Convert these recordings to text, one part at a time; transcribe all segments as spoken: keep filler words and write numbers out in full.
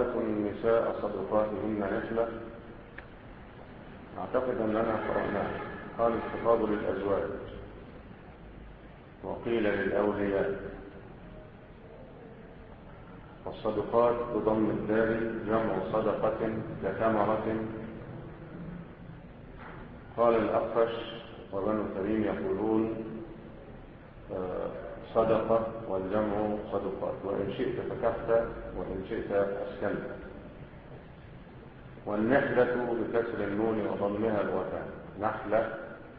وآتوا النساء صدقاتهن نحلة. أعتقد أننا قرأناها. قال الخطاب للأزواج وقيل للأولياء. والصدقات بضم الدال جمع صدقة كثمرة. قال الأخفش وبنو تميم يقولون صدقة والجمع صدقات، وإن شئت فتحت وإن شئت أسكنت. والنحلة بكسر النون وضمها الوتاء. نحلة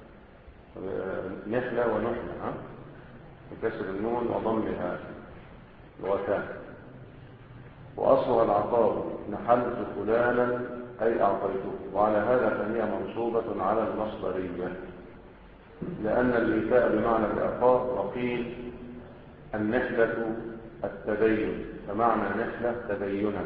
نحلة ونحلة بكسر النون وضمها الوتاء. وأصلها العطاء، نحلت فلانا أي أعطيته، وعلى هذا فهي منصوبة على المصدرية لأن الإيتاء بمعنى الإعطاء. وقيل النحلة التدين، فمعنى نحلة تدينا.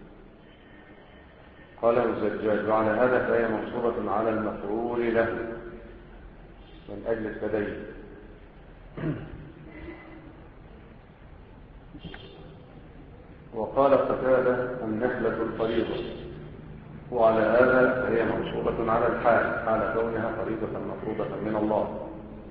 قاله الزجاج وعلى هذا فهي منصوبة على المفعول له من أجل التدين. وقال قتادة النحلة الفريضة، وعلى هذا فهي منصوبة على الحال حال كونها فريضة مفروضة من الله.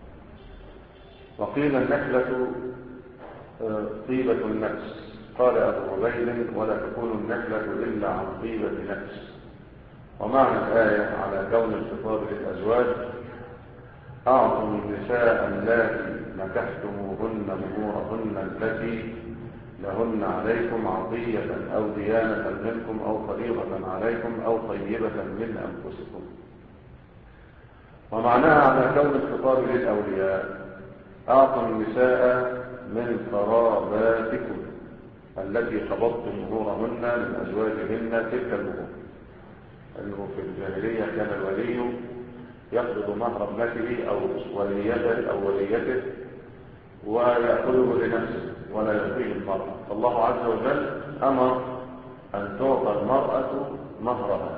وقيل النحلة طيبة النفس. قال أبو عبيد ولا تكون النحلة إلا عن طيبة نفس. ومعنى الآية على كون الخطاب للأزواج أعطوا النساء اللاتي نكحتموهن مهورهن التي لهن عليكم عطية أو ديانة منكم أو فريضة عليكم أو طيبة من أنفسكم. ومعناها على كون الخطاب للأولياء أعطوا النساء من قراباتكم التي قبضتم مهورهن من أزواجهن تلك المهور. أنه في الجاهلية كان الولي يقبض مهر ابنته أو وليته أو وليته ويأخذه لنفسه ولا يعطيه المرأة. فالله عز وجل أمر أن تعطى المرأة مهرها.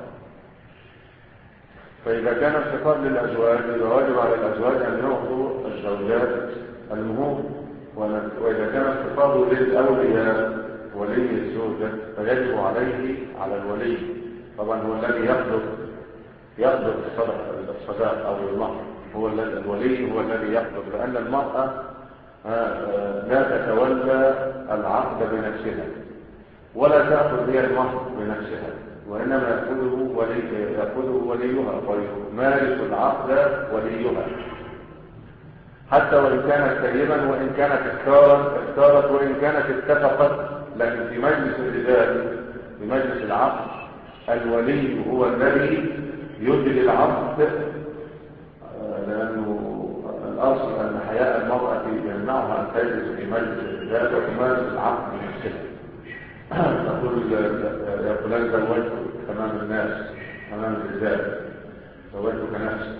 فإذا كان الخطاب للأزواج يبقى واجب على الأزواج أن يعطوا الزوجات المهور. وإذا كان الخطاب للأولياء ولي الزوجة فيجب عليه على الولي طبعا هو الذي يقبض يقبض الصداق أو المهر. هو الولي هو الذي يقبض، لأن المرأة لا تتولى العقد بنفسها ولا تأخذ هي المهر بنفسها، وإنما يأخذه ولي يأخذه وليها ويمارس العقد وليها حتى وإن كانت سيبا وإن كانت اختارت اختارت وإن كانت اتفقت. لكن في مجلس الرجال في مجلس العقد الولي هو الذي يجري العقد، لأنه الأصل أن حياء المرأة يمنعها أن تجلس في مجلس الرجال وتمارس العقد بنفسها. تقول يا فلان زوجتك أمام الناس أمام الرجال زوجتك نفسك.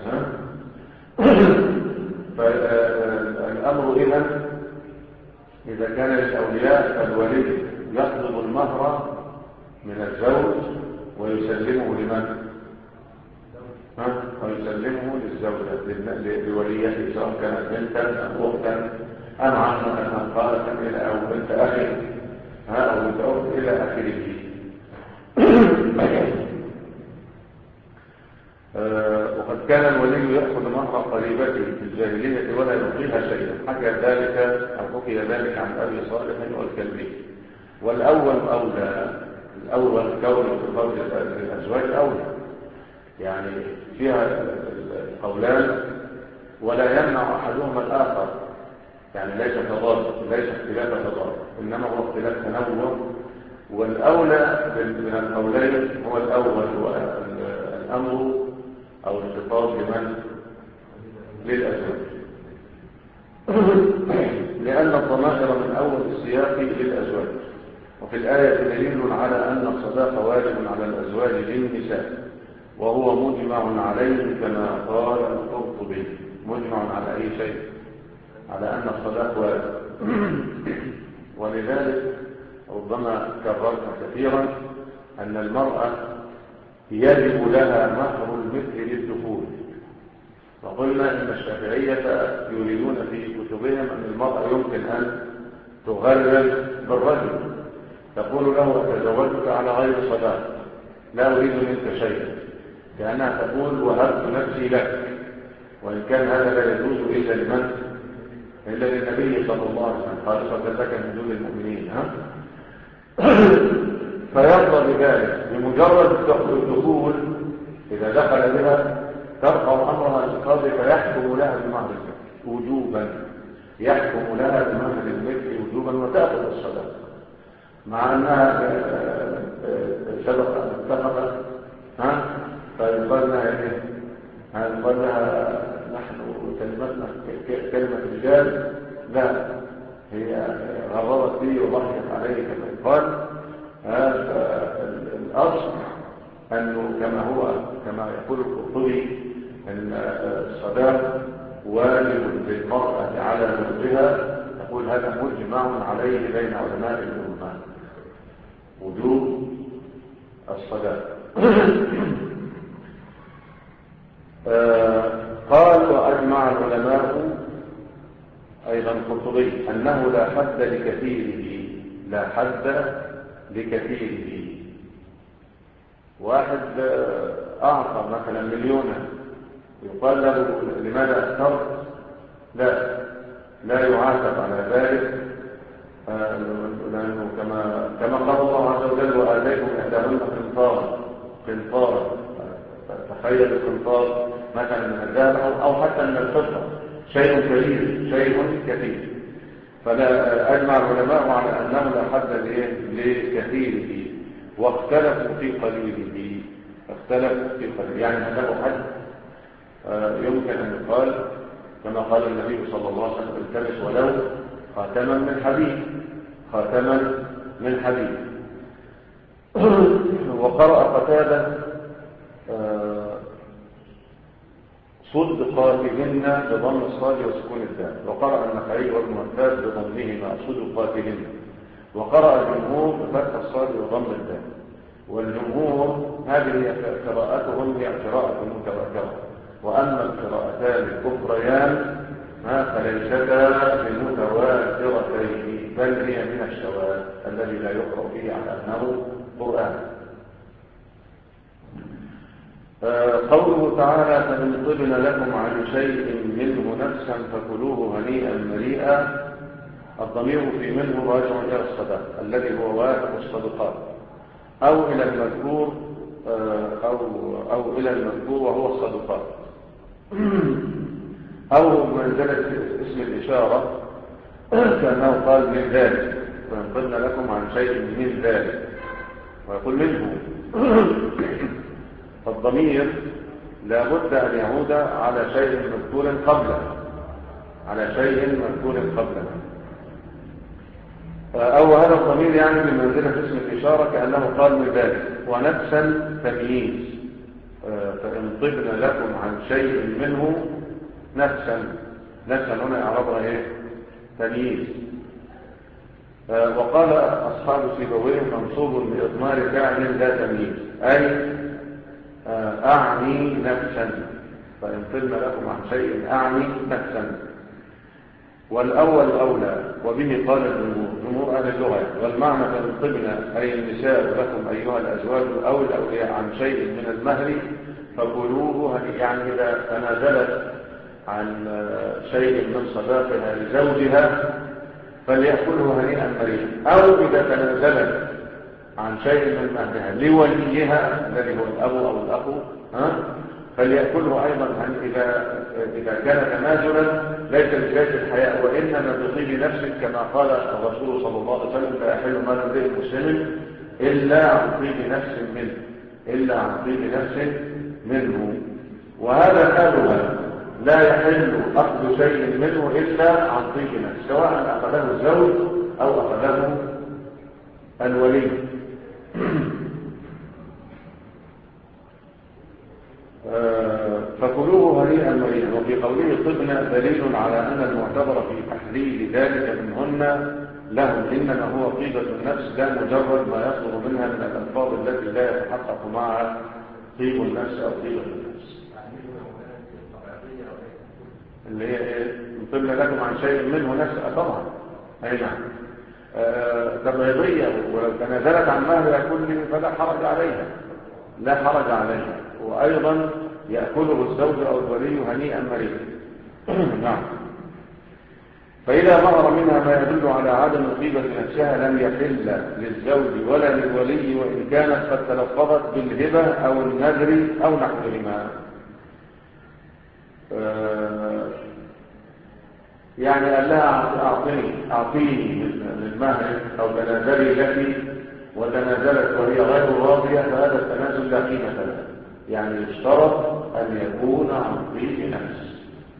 فالأمر إذن إذا كان للأولياء فالولي يطلب المهر من الزوج ويسلمه لمن؟ ها؟ ويسلمه للزوجة لوليته سواء كانت بنتا أو أختا أم عمة أم خالة إلى أو بنت أخي أو بنت أخت إلى آخره. وقد كان الولي يأخذ مهر قريبته في الجاهلية ولا يعطيها شيئا. حكى ذلك أو حكي ذلك عن أبي صالح والكلبي. والأول أولى الأول كون الخطاب للأزواج أولى، يعني فيها قولان ولا يمنع أحدهما الآخر، يعني ليس تضاد ليس اختلاف تضاد إنما هو اختلاف تنوع. والأولى من القولين هو الأول هو الأمر أو الخطاب لمن؟ للأزواج، لأن الضمائر من أول السياق للأزواج. وفي الآية دليل على أن الصداق واجب على الأزواج للنساء وهو مجمع عليه كما قال القرطبي. مجمع على أي شيء؟ على أن الصداق واجب. ولذلك ربما كررت كثيرا أن المرأة يجب لها مهر المثل للدخول. وقلنا إن الشافعية يريدون في كتبهم أن المرأة يمكن أن تغرر بالرجل، تقول له أتزوجك على غير صداق، لا أريد منك شيئا، لأنها تقول وهبت نفسي لك، وإن كان هذا لا يجوز إلا لمن؟ إلا للنبي صلى الله عليه وسلم، خالصة لك من دون المؤمنين. ها؟ فيرضى بذلك بمجرد الدخول. إذا دخل بها ترفع أمرها للقاضي فيحكم لها بمهر المثل وجوبا، يحكم لها بمهر المثل وجوبا وتأخذ الصداق، مع أنها سبق أن اتفقت. ها؟ فيقال لها إيه؟ يقال لها نحن كلمتنا كلمة رجال، لا، هي غرضت بي وضحكت عليه كما يقال. الأصل أنه كما هو كما يقول القرطبي أن الصداق واجب للمرأة على زوجها، يقول هذا مجمع عليه بين علماء الأمة، وجوب الصداق. قال وأجمع العلماء أيضا القرطبي أنه لا حد لكثيره، لا حد لكثيره. واحد أعطى مثلا مليونا، يقال له لماذا أكثرت؟ لا لا يعاتب على ذلك، لأنه كما كما قال الله عز وجل وآتيكم إحداهن قنطارا قنطارا. تخيل القنطار مثلا من الذهب أو حتى من الفضة، شيء كبير شيء كثير. فلا أجمع العلماء على أنه لا حد لكثيره، واختلفوا في قليله، اختلفوا في قليله، يعني هل له حد؟ يمكن أن يقال كما قال النبي صلى الله عليه وسلم التمس ولو خاتما من حديد، خاتما من حديد. وقرأ قتادة صدقاتهن بضم الصاد وسكون الدال، وقرأ النخعي والمهتاب بضمهما صدقاتهن، وقرأ الجمهور بفتح الصاد وضم الدال. والجمهور هذه قراءتهم هي قراءة متواترة، وأما القراءتان الكفريان فليستا بمتواترتين، بل هي من الشواذ الذي لا يقرأ فيه على أنه قرآن. قوله تعالى فإن طبن لكم عن شيء منه نفسا فكلوه هنيئا مريئا، الضمير في منه راجع إلى الصدق الذي هو واجب الصدقات، أو إلى المذكور أو, أو إلى المذكور وهو الصدقات، أو منزلة اسم الإشارة كأنه قال من ذلك، فإن طبن لكم عن شيء من ذلك ويقول منه. فالضمير لا بد أن يعود على شيء مذكور قبله، على شيء مذكور قبله، أو هذا الضمير يعني بمنزلة اسم الإشارة كأنه قال من ذلك. ونفسا تمييز، فإن طبن لكم عن شيء منه نفسا، نفسا هنا إعرابها إيه؟ تمييز. وقال أصحاب سيبويه منصوب بإضمار فعل لا تمييز، أي أعني نفسا، فإن طبن لكم عن شيء أعني نفسا. والأول أولى، وبه قال الجمهور، جمهور أهل اللغة، والمعنى فإن طبن أي النساء لكم أيها الأزواج أو الأولياء عن شيء من المهر فكلوه، يعني إذا تنازلت عن شيء من صداقها لزوجها فليأكله هنيئا مريئا، أو إذا تنازلت عن شيء من مهرها لوليها الذي هو الأب أو الأخ فليأكله أيضا إذا إذا كان تنازلا ليس بجهة الحياء وإنما بطيب نفس، كما قال الرسول صلى الله عليه وسلم لا يحل مال امرئ مسلم إلا عن طيب نفس منه، إلا عن طيب نفس منه. وهذا حالها، لا يحل أخذ شيء منه إلا عن طيب نفس، سواء أخذه الزوج أو أخذه الولي. فكلوه هنيئا مريئا. وفي قوله طبن دليل على أن المعتبر في تحليل ذلك منهن لهم إنما هو طيبة النفس، لا مجرد ما يصدر منها من الألفاظ التي لا يتحقق معها طيب النفس أو طيبة النفس، اللي هي طبن لكم عن شيء منه نفس طبعا. أي نعم. تبعيضية، ولو تنازلت عن مهرها كله فلا حرج عليها، لا حرج عليها. وأيضا يأكله الزوج أو الولي هنيئا مريئا. نعم. فإذا ظهر منها ما يدل على عدم طيبة نفسها لم يحل للزوج ولا للولي، وإن كانت قد تلفظت بالهبة أو النذر أو نحوهما. آه يعني قال لها أعطيني أعطيني من مهرك أو تنازلي لك، وتنازلت وهي غير راضية، فهذا التنازل لا قيمة له. يعني يشترط أن يكون عن طيب نفس.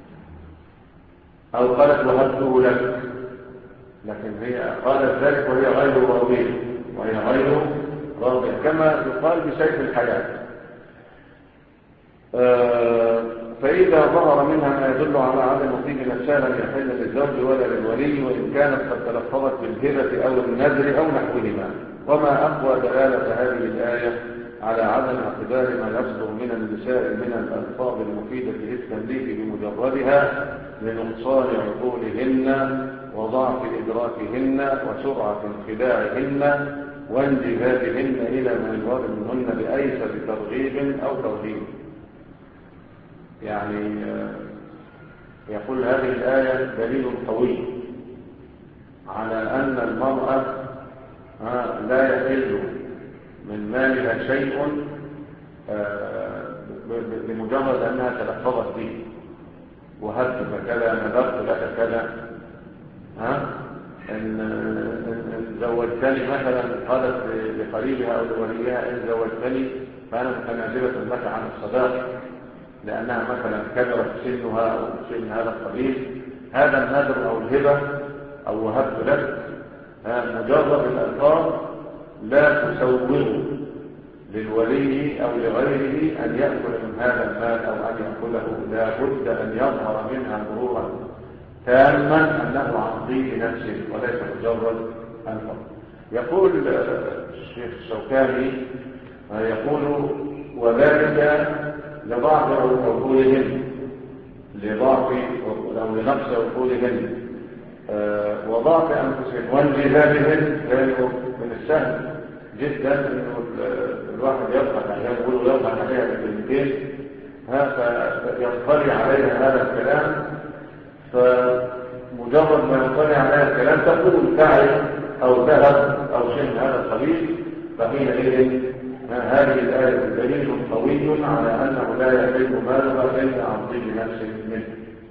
أو قالت وهبته لك، لكن هي قالت ذلك وهي غير راضية، وهي غير راضية كما يقال بسيف الحياة. آه فإذا ظهر منها ما يدل على عدم طيب نفسها لم يحل للزوج ولا للولي، وإن كانت قد تلفظت بالهبة أو النذر أو نحوهما. وما أقوى دلالة هذه الآية على عدم اعتبار ما يصدر من النساء من الألفاظ المفيدة للتمليك بمجردها لنقصان عقولهن وضعف إدراكهن وسرعة انخداعهن وانجذابهن إلى ما يراد منهن بأيس بترغيب أو ترهيب. يعني يقول هذه الآية دليل قوي على أن المرأة لا يحل من مالها شيء بمجرد أنها تلفظت به، وهبتك كذا، نذرت لك كذا. ها إن, إن زوجتني مثلا، قالت لقريبها أو لوليها إن زوجتني فأنا متنازلة لك عن الصداق، لأنها مثلا كبرت سنها أو شيء من هذا القبيل. هذا النذر أو الهبة أو وهبت لك مجرد الألفاظ لا تسوغ للولي أو لغيره أن يأكل من هذا المال أو أن يأكله. لا بد أن يظهر منها مرورا تاما أنه عن طيب نفسه وليس مجرد ألفاظ. يقول الشيخ الشوكاني يقول وذلك لضعف عقولهن، لضعف أو لنقص عقولهن وضعف أنفسهن وانجذابهن. لأنه من السهل جدا أنه الواحد يضحك عليها، يقول يضحك عليها بالكلمتين فيطلع عليها هذا الكلام، فمجرد ما يطلع عليها الكلام تقول تعب أو ذهب أو شيء من هذا القبيل. فحينئذ هذه الآية دليل قوي على أنه لا يحل مالها إلا عن طيب نفس منه.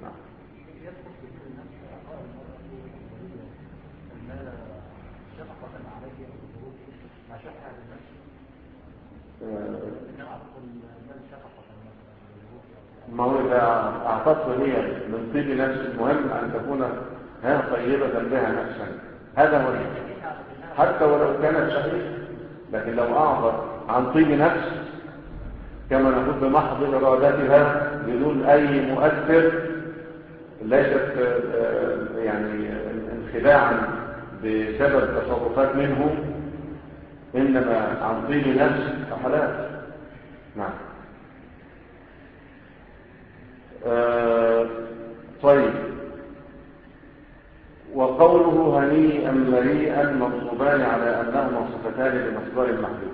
ما هو إذا أعطته هي من طيب نفس، المهم أن تكون ها طيبة بها نفسا، هذا هو حتى ولو كانت شهيدة. لكن لو أعطت عن طيب نفس كما نقول بمحض إرادتها بدون أي مؤثر، ليست يعني انخداعا بسبب تصرفات منه، إنما عن طيب نفس فحلال. نعم. آه طيب. وقوله هنيئا مريئا منصوبان على أنهما صفتان لمصدر محذوف،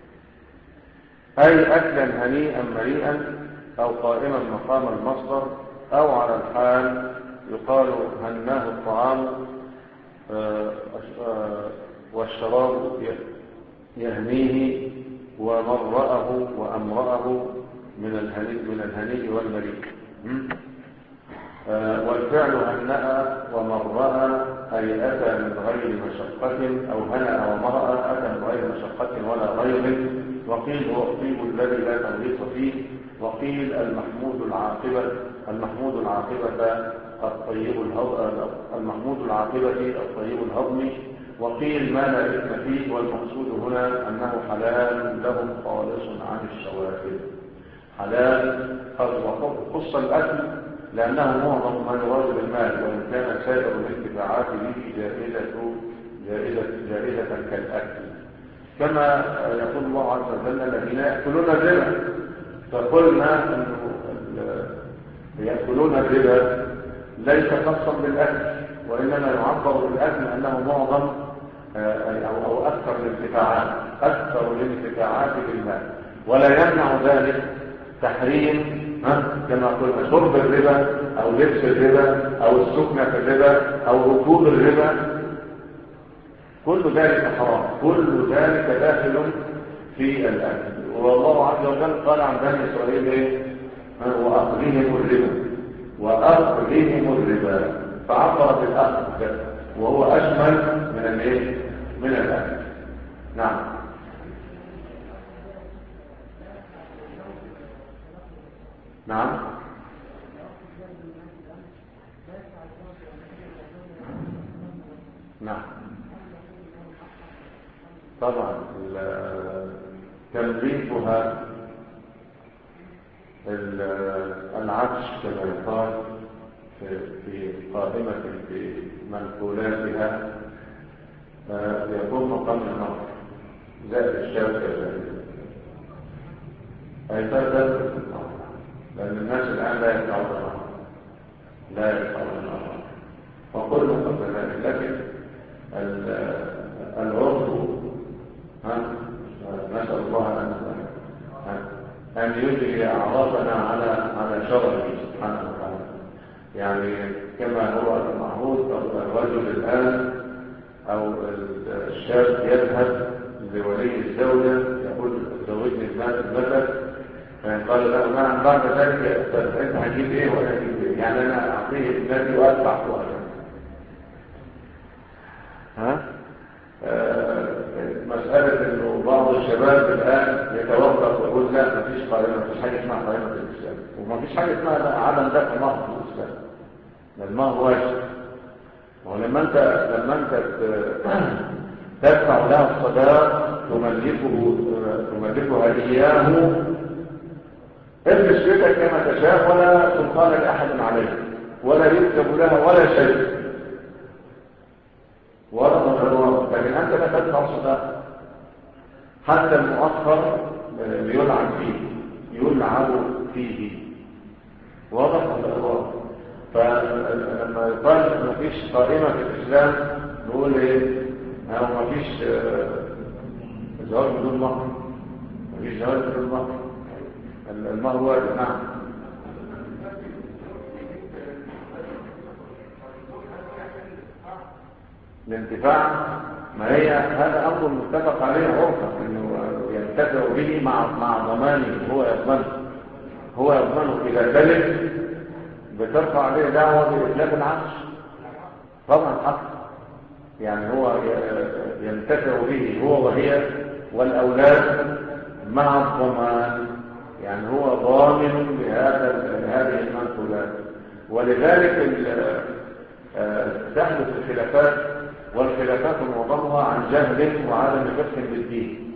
أي أكلا هنيئا مريئا أو قائما مقام المصدر، أو على الحال يقال هناه الطعام والشراب يهنيه ومرأه وأمرأه من الهنيء من الهنيء والمريء. والفعل هنأ ومرأ أي أتى من غير مشقة، أو هنأ ومرأ أتى من غير مشقة ولا غير. وقيل هو الطيب الذي لا تغليط فيه، وقيل المحمود العاقبة المحمود العاقبة الطيب المحمود العاقبة الطيب الهضم، وقيل ما لا إثم فيه. والمقصود هنا أنه حلال لهم خالص عن الشوائب، حلال خص الأكل لأنه معظم ما يراد بالمال، وإن كان سائر الانتفاعات به جائزة جائزة جائزة كالأكل، كما يقول الله عز وجل الذين يأكلون الربا. فقلنا أنه يأكلون الربا ليس خاصا بالأكل، وإنما يعبر بالأكل أنه معظم الانتفاعات، أكثر الانتفاعات بالمال، ولا يمنع ذلك تحريم كما قلنا شرب الربا أو لبس الربا أو السكنة في الربا أو ركوب الربا. كل ذلك حرام، كل ذلك داخل في الأكل. والله عز وجل قال عن بني إسرائيل إيه؟ وأخذهم الربا وأخذهم الربا، فعبر بالأخذ وهو أشمل من الإيه؟ من الأكل. نعم. نعم. نعم طبعا تنظيفها العفش كما يقال في قائمة في منقولاتها يكون مقام النظر زائد الشوكة أي تدخل في النظر، لأن الناس الآن لا يدفعون النظر لا يدفعون النظر وكل قبل ذلك. لكن العرف نسأل الله أن أن يجري أعراضنا على على شرعه سبحانه وتعالى. يعني كما هو المعهود الرجل الآن أو الشاب يذهب لولي الزوجة يقول زوجني المثل، فيقال له نعم، بعد ذلك يا أستاذ أنت هتجيب إيه وأنا هجيب إيه؟ يعني أنا أعطيه النبي وأدفع فوقها. ها؟ آه مسألة إنه بعض الشباب الآن يتوقف ويقول لا ما فيش قائمة، ما فيش حاجة اسمها قائمة في الإسلام، وما فيش حاجة اسمها عدم دفع مهر في الإسلام، المهر واجب. ولما أنت لما أنت تدفع له الصداق تملكه تملكها إياه، ابلس بيتك كما تشاء ولا سلطان لأحد عليه ولا يكتب لها ولا شيء ولا مجرد. لكن أنت لا تدفع صداق، حتى المؤخر يلعب فيه يلعب فيه واضح ولا واضح؟ فلما يقال ما فيش قائمة في الإسلام نقول إيه؟ أو ما فيش زواج بدون مهر، ما فيش زواج بدون مهر، المهر واجب. نعم. الانتفاع ما هي هذا أمر متفق عليه عرفا انه ينتفع به مع مع ضمانه، هو يضمنه هو يضمنه اذا تلف بترفع عليه دعوه بإتلاف العفش طبعا حق، يعني هو ينتفع به هو وهي والاولاد مع الضمان، يعني هو ضامن لهذا لهذه المنقولات. ولذلك تحدث الخلافات، والخلافات معظمها عن جهل وعدم فقه بالدين.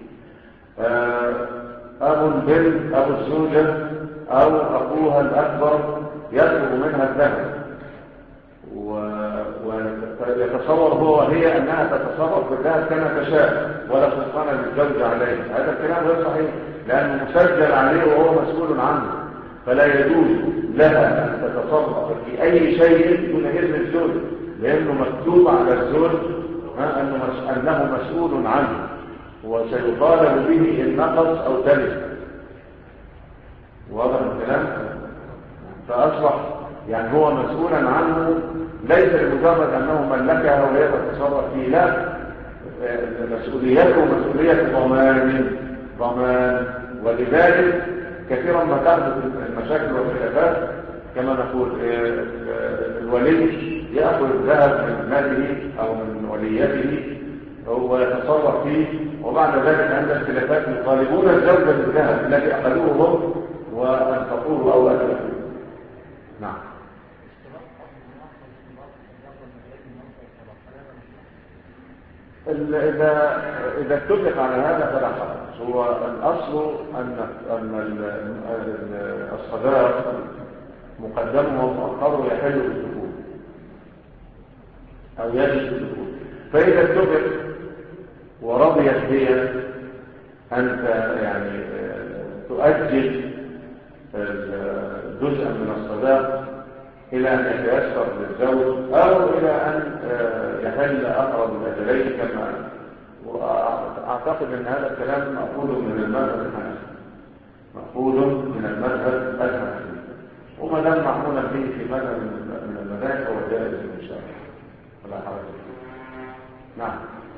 أبو البنت أبو الزوجة أو أخوها الأكبر يطلب منها الذهب ويتصور هو وهي أنها تتصرف بالذهب كما تشاء ولا سلطان للزوج عليه. هذا الكلام غير صحيح، لأنه مسجل عليه وهو مسؤول عنه، فلا يجوز لها أن تتصرف في أي شيء دون إذن الزوج، لأنه مكتوب على الزوج أنه مسؤول عنه وسيطالب به إن نقص أو تلف. واضح الكلام؟ فأصبح يعني هو مسؤولا عنه ليس لمجرد أنه ملكها وهي تتصرف فيه، لا، مسؤوليته مسؤولية ضمان ضمان. ولذلك كثيرا ما تحدث المشاكل والخلافات كما نقول الولي يأخذ الذهب من ماله أو من وليته ويتصرف فيه، وبعد ذلك عند الخلافات يطالبون الزوجة بالذهب الذي أخذوه هم وأنفقوه أو أتلفوه. نعم. إذا إذا اتفق على هذا فلا حرج. هو الأصل أن أن الصداق مقدمه ومؤخره يحل بالدخول أو يجب بالدخول. فإذا اتفق ورضيت هي أنت يعني تؤجل جزءا من الصداق إلى أن يتيسر للزوج أو إلى أن يحل أقرب الأجلين كما وأعتقد أن هذا الكلام مأخوذ من المذهب الحنفي، مأخوذ من المذهب الحنفي، وما دام معمولا به في مذهب من المذاهب هو جائز إن شاء الله ولا حرج فيه. نعم.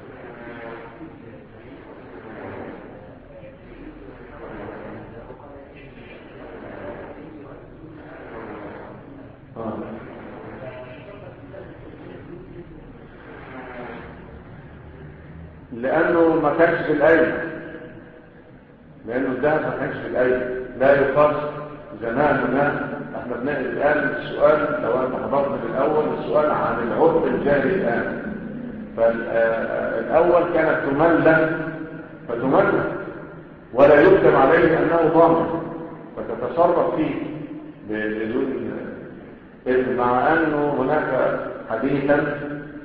لأنه ما كانش في الأيدي، لأنه الذهب ما كانش في الأيدي، لا يقاس زماننا. احنا بنقل الآن السؤال، لو أنت حضرت من الأول السؤال عن العرف الجاري الآن، فالأول كانت تملك فتملك ولا يكتب عليه أنه ضامن فتتصرف فيه بدون إذن، مع أنه هناك حديثا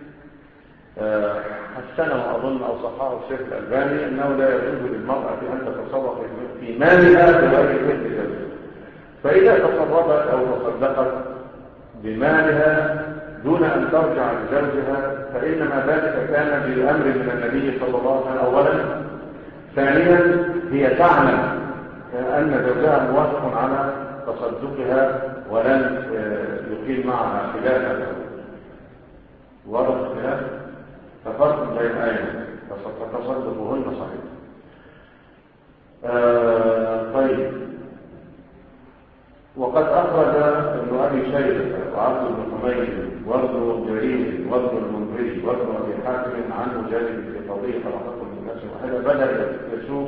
حسنه أظن أو صححه الشيخ الألباني أنه لا يجوز للمرأة أن تتصرف في مالها بغير إذن زوجها، فإذا تصرفت أو تصدقت بمالها دون أن ترجع لزوجها فإنما ذلك كان بأمر من النبي صلى الله عليه وسلم أولا. ثانيا هي تعلم أن زوجها موافق على تصدقها ولن يقيم معها خلافا واضح الخلاف، ففرق بين آية فتصدقهن صحيح. آه طيب. وقد أخرج ابن أبي شيبة وعبد بن حميد وابن جرير وابن المنذري وابن أبي حاتم عن مجاهد في قضية خلقكم من نفس واحدة، بدأ يشوف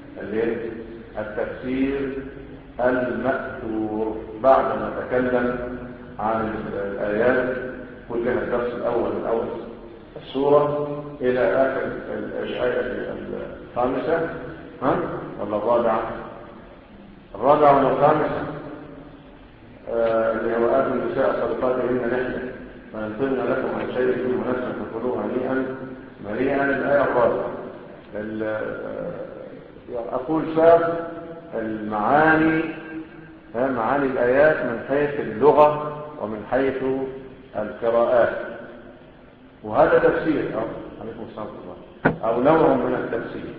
التفسير المأثور بعد ما تكلم عن الآيات كلها الدرس الأول من أول السورة إلى آخر الآية الخامسة، ها ولا الرابعة؟ الرابعة ولا الخامسة؟ آه اللي هو آتوا النساء صدقاتهن نحلة فينطلن لكم عن شيء منه نفسا فكلوه هنيئا مريئا. الآية الرابعة. أقول شاب المعاني، معاني الآيات من حيث اللغة ومن حيث القراءات، وهذا تفسير عليكم السلام الله أو نوع من التفسير.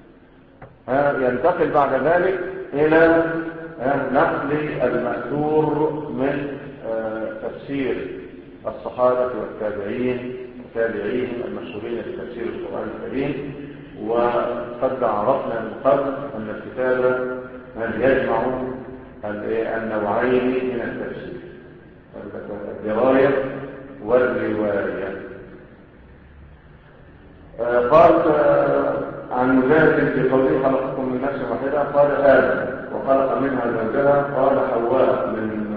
ينتقل بعد ذلك إلى نقل المأثور من تفسير الصحابة والتابعين وتابعيهم المشهورين بتفسير القرآن الكريم. وقد عرفنا من قبل أن الكتاب يجمع النوعين من التفسير، الدراية والرواية. قال عن مجاهد في قوله خلقكم من نفس واحدة قال آدم وخلق منها زوجها قال حواء من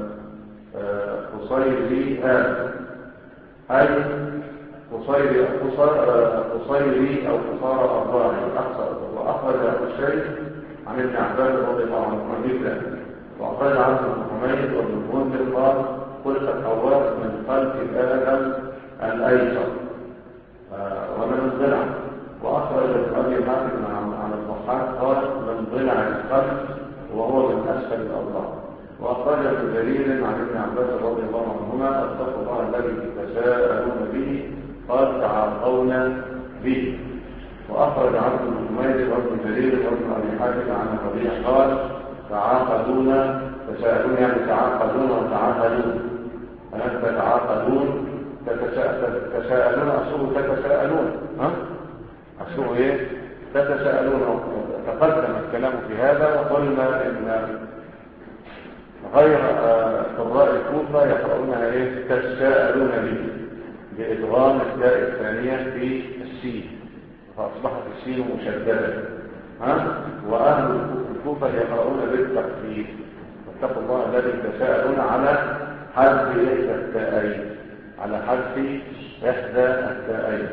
قصير آدم، أي قصير قصيري أو قصار أرباعي أقصر. وأخرج أبو الشيخ عن ابن عباس رضي الله عنه مثله، وأخرج عنه ابن حميد وابن المنذر قال خلقت حواء من خلق آدم الأيسر ومن الضلع. وأخرج ابن أبي حاتم عن الضحاك قال من ضلع الخلق وهو من أسفل الأضلاع. وأخرج ابن جرير عن ابن عباس رضي الله عنهما اتقوا الله الذي تساءلون به قال تعاطون به. وأخرج عنه ابن حميد وابن جرير وابن أبي حاتم عن الربيع قال تعاقدون، تساءلون يعني تعاقدون وتعاهدون، أنت تتعاقدون تتساءلون أصله تتساءلون، ها أصله إيه؟ تتساءلون. تقدم الكلام في هذا وقلنا إن غير قراء الكوفة يقرؤونها إيه؟ تتساءلون به بإدغام التاء الثانية في السين فأصبحت السين مشددة، ها؟ وأهل الكوفة يقرؤون بالتخفيف واتقوا الله الذي تساءلون على حذف إحدى التاءين، على حذف إحدى التاءين.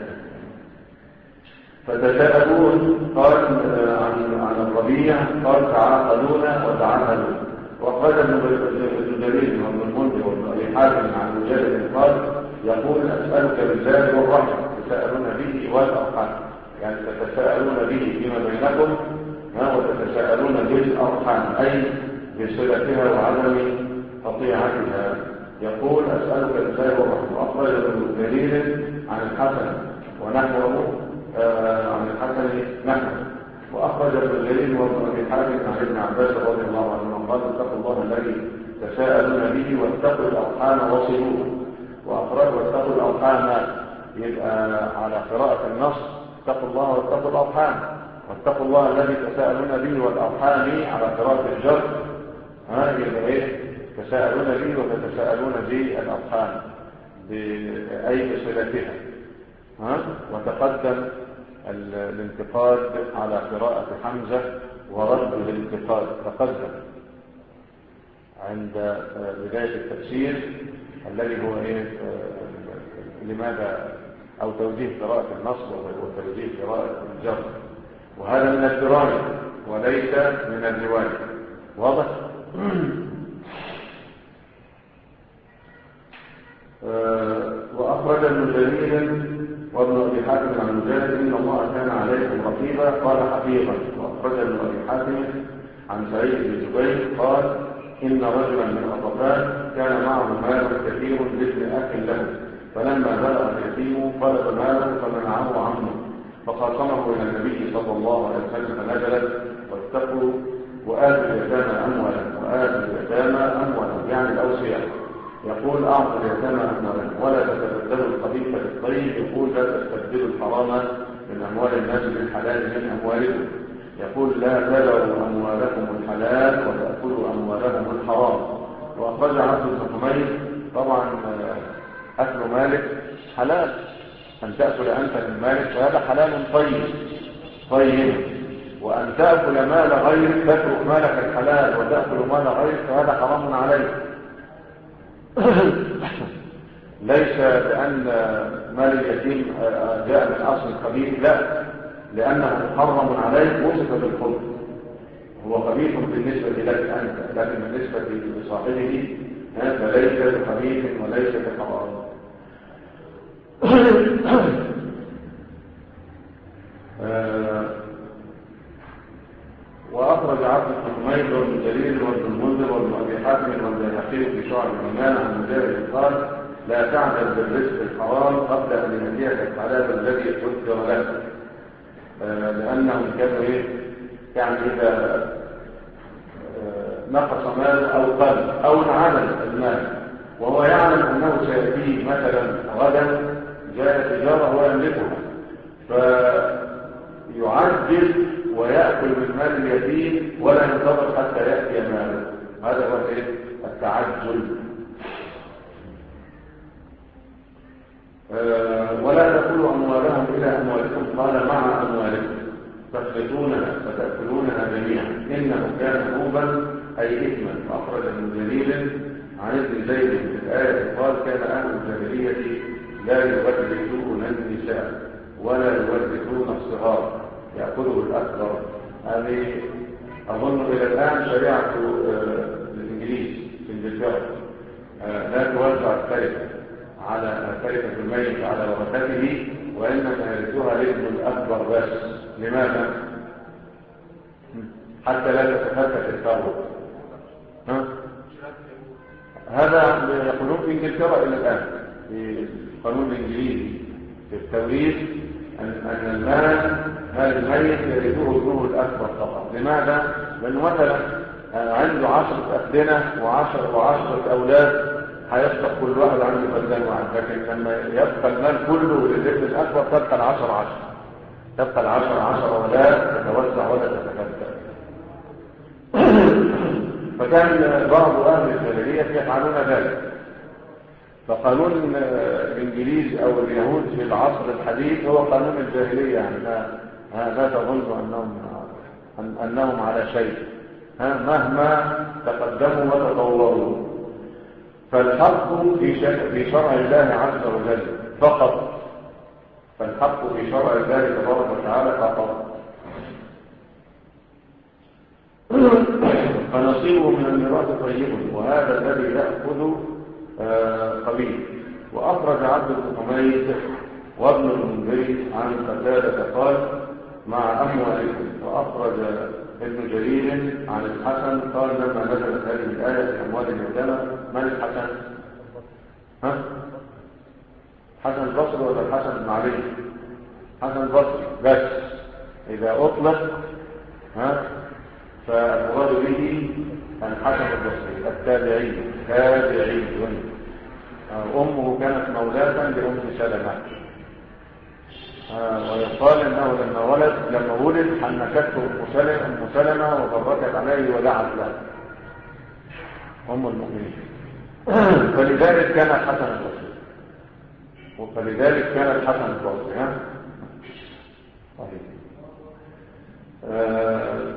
فتساءلون قال عن عن الربيع قال تعاقدون وتعاهدون. وقال ابن جرير وابن المنذر وابن أبي حاتم عن مجاهد قال يقول أسألك بالله والرحمة تساءلون به والأرحام، يعني تتساءلون به فيما بينكم وتتساءلون بالأرحام أي بصلتها وعدم قطيعتها. يقول أسألك بالله والرحمة. وأخرج ابن جرير عن الحسن ونحوه جرير وابن ابي حاتم عن ابن عباس رضي الله عنهما قال اتقوا الله الذي تساءلون به واتقوا الارحام وصلوها. واخرج واتقوا الارحام يبقى على قراءه النص اتقوا الله واتقوا الارحام، واتقوا الله الذي تساءلون به والارحام على قراءه الجر ها يبقى ايه تساءلون به وتتساءلون بالارحام اي بصلتها ها. وتقدم الانتقاد على قراءة حمزة ورد الانتقاد تقدم عند بداية التفسير الذي هو ايه لماذا او توجيه قراءة النصب وتوجيه قراءة الجر، وهذا من الدراية وليس من الرواية. واضح؟ وأخرج ابن جرير وابن أبي حاتم عن مجاهد إن الله كان عليكم رقيبا قال حفيظا. وأخرج ابن أبي حاتم عن سعيد بن جبير قال إن رجلا من غطفان كان معه مال كثير لابن أخ له، فلما بلغ اليتيم طلب ماله فمنعه عمه فخاصمه إلى النبي صلى الله عليه وسلم فنزلت واتقوا وآتوا اليتامى أموالهم وآتوا اليتامى أموالهم يعني الأوصياء. يقول أعطوا اليتامى أموالهم ولا تتبدلوا الخبيث بالطيب، يقول لا تستبدلوا الحرام من أموال الناس بالحلال من أموالكم، يقول لا تبعوا أموالكم الحلال وتأكلوا أموالهم الحرام. وأخرج عبد بن حميد طبعا أكل مالك حلال، أن تأكل أنت من مالك فهذا حلال طيب طيب، وأن تأكل مال غيرك تترك مالك الحلال وتأكل مال غيرك فهذا حرام عليك. ليس لأن مال اليتيم جاء من أصل خبيث، لا، لأنه محرم عليك وصف بالخبث، هو خبيث بالنسبة لك أنت لكن بالنسبة لصاحبه فليس بخبيث وليس بحرام. وأخرج عبد بن حميد وابن جرير وابن المنذر وابن أبي حاتم والبيهقي في شعب الإيمان عن مجاهد قال لا تعجل بالرزق الحرام قبل أن يأتيك الحلال الذي قدر لك، لأنهم كانوا إيه يعني إذا نقص ماله أو قل أو انعدم المال وهو يعلم أنه سيأتيه مثلا غدا جاء تجارة ويملكها فيعجل ويأكل من مال اليتيم ولا ينتظر حتى يأتي ماله، هذا هو التعجل. أه ولا تأكلوا أموالهم إلى أموالكم قال مع أموالكم تخلطونها فتأكلونها جميعا إنه كان حوبا أي إثما. وأخرج ابن جرير عن ابن زيد في الآية قال كان أهل الجاهلية لا يبدلون النساء ولا يورثون الصغار يأخذه الأكبر. هذه أظن إلى الآن شريعة الإنجليز في إنجلترا لا توزع التركة على تركة الميت على ورثته وإنما يرثها الابن الأكبر بس. لماذا؟ حتى لا تتفتت الثروة. هذا يقولون في إنجلترا إلى الآن في القانون الإنجليزي في التوريث أن المال مال الميت يرثه ابنه الأكبر فقط. لماذا؟ لأنه مثلا عنده عشرة أبناء وعشر وعشرة أولاد هيصبح كل واحد عنده فدان واحد، لكن لما يبقى المال كله للابن الأكبر تبقى العشر عشر تبقى العشر عشر أولاد تتوزع ولا تتفتت. فكان بعض أهل الجاهلية يفعلون ذلك. فقانون الإنجليز أو اليهود في العصر الحديث هو قانون الجاهلية، يعني لا تظن أنهم, أنهم على شيء مهما تقدموا وتطوروا. فالحق في شرع الله عز وجل فقط، فالحق في شرع الله تبارك وتعالى فقط. فنصيبه من الميراث طيب وهذا الذي يأخذ قبيل. وأخرج عبد بن حميد وابن المنذر عن قتادة قال مع أموالكم. وأخرج ابن جرير عن الحسن قال لما نزلت هذه الآية في أموال اليتامى. من الحسن؟ ها؟ حسن البصري ولا الحسن بن علي؟ حسن البصري بس. إذا أطلق ها؟ فالمراد به الحسن البصري التابعي تابعي. أمه كانت مولاة لأم سلمة، ويقال انه لما ولد لما ولد حنكته ام سلمة ام سلمة وبركت عليه ودعت له ام المؤمنين. فلذلك كان الحسن البصري فلذلك كان الحسن البصري ها طيب. آه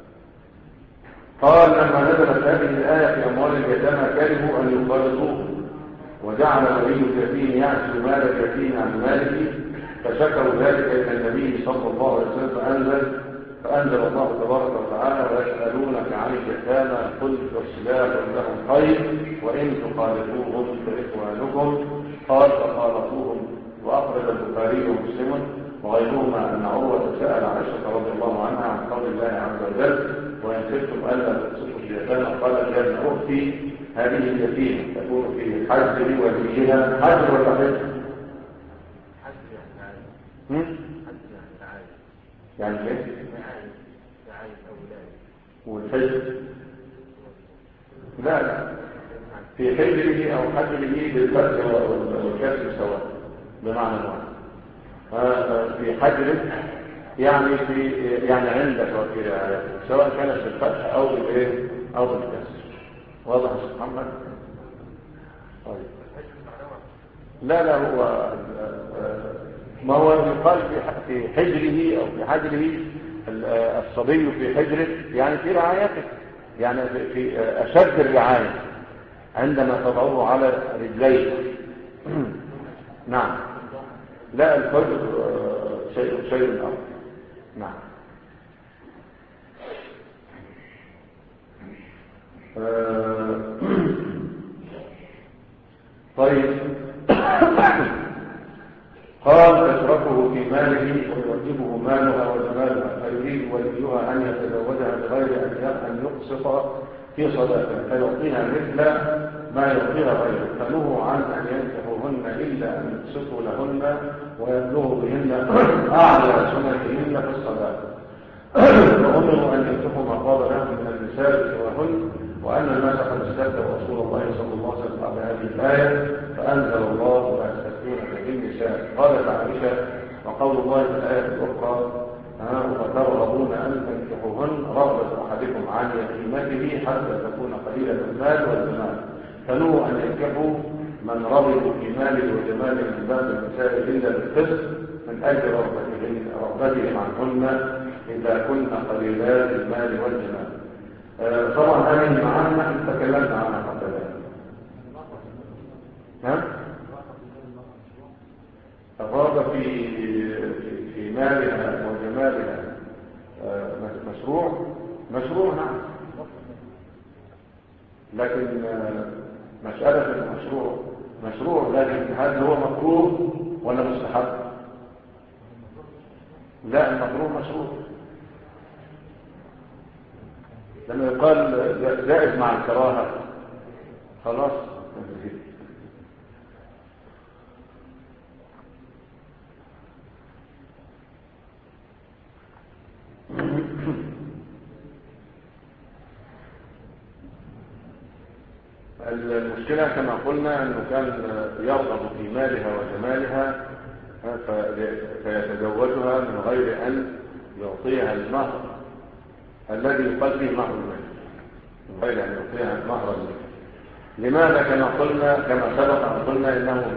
قال لما نزلت هذه الآية في أموال اليتامى كرهوا أن يخالطوه، وجعل ولي اليتيم يعزل مال اليتيم عن ماله، فشكروا ذلك إلى النبي صلى الله عليه وسلم فأنزل فأنزل الله تبارك وتعالى ويسألونك عن اليتامى قل إصلاح لهم خير وإن تخالطوهم فإخوانكم قال فخالطوهم. وأخرج البخاري ومسلم وغيرهما أن عروة سأل عائشة رضي الله عنها عن قول الله عز وجل وإن خفتم ألا تقسطوا اليتامى قالت يا ابن أختي هذه اليتيمة تكون في حجر وليها حجر ولا حجر؟ يعني ايه؟ والحجر لا لا في حجره او حجره بالفتح والكسر سواء بمعنى واحد. في حجره يعني في يعني عندك وفي رعايتك سواء كانت بالفتح او بالايه او بالكسر. واضح يا شيخ محمد؟ طيب لا لا هو ما هو يقال في حجره او في حجره الصبي في حجره يعني في رعايته، يعني في اشد الرعايه عندما تضعه على رجليه. نعم لا الفجر شيء شيء اخر. نعم طيب. قال تتركه في ماله ويوجبه مالها وجمالها فيريد وليها أن يتزوجها بغير أن يقسط في صداقه فيعطيها مثل ما يعطيها غيره، فنهوا عن أن ينكحوهن إلا أن يقسطوا لهن ويبلغوا بهن أعلى سنتهن في الصداقه. وأمروا أن ينكحوا ما قال لهم من النساء سواهن، وأن الناس قد استفتوا رسول الله صلى الله عليه وسلم على هذه الآية فأنزل الله ويستفتونك بالنساء. قالت عائشة وقول الله في الآية الأخرى وترغبون أن تنكحوهن رغبة أحدكم عن يتيمته حتى تكون قليلة المال والجمال، فنهوا أن ينكحوا من رغبوا في ماله وجماله من باب النساء إلا بالقسط من أجل رغبتهم رغبتهم عنهن إذا كن قليلات المال والجمال. آه طبعا هذه المعاني نحن تكلمنا عنها قبل ذلك. نعم الرغبة في في مالها وجمالها آه مشروع مشروع نعم، لكن آه مسألة المشروع مشروع، لكن هل هو مكروه ولا مستحب؟ لا المكروه مشروع. لما يقال جائز مع الكراهة خلاص. المشكلة كما قلنا أنه كان يرغب في مالها وجمالها فيتزوجها من غير أن يعطيها المهر الذي يقال فيه مهر المال، من غير أن يعطيها مهر المال. لماذا؟ كما قلنا كما سبق أن قلنا إنه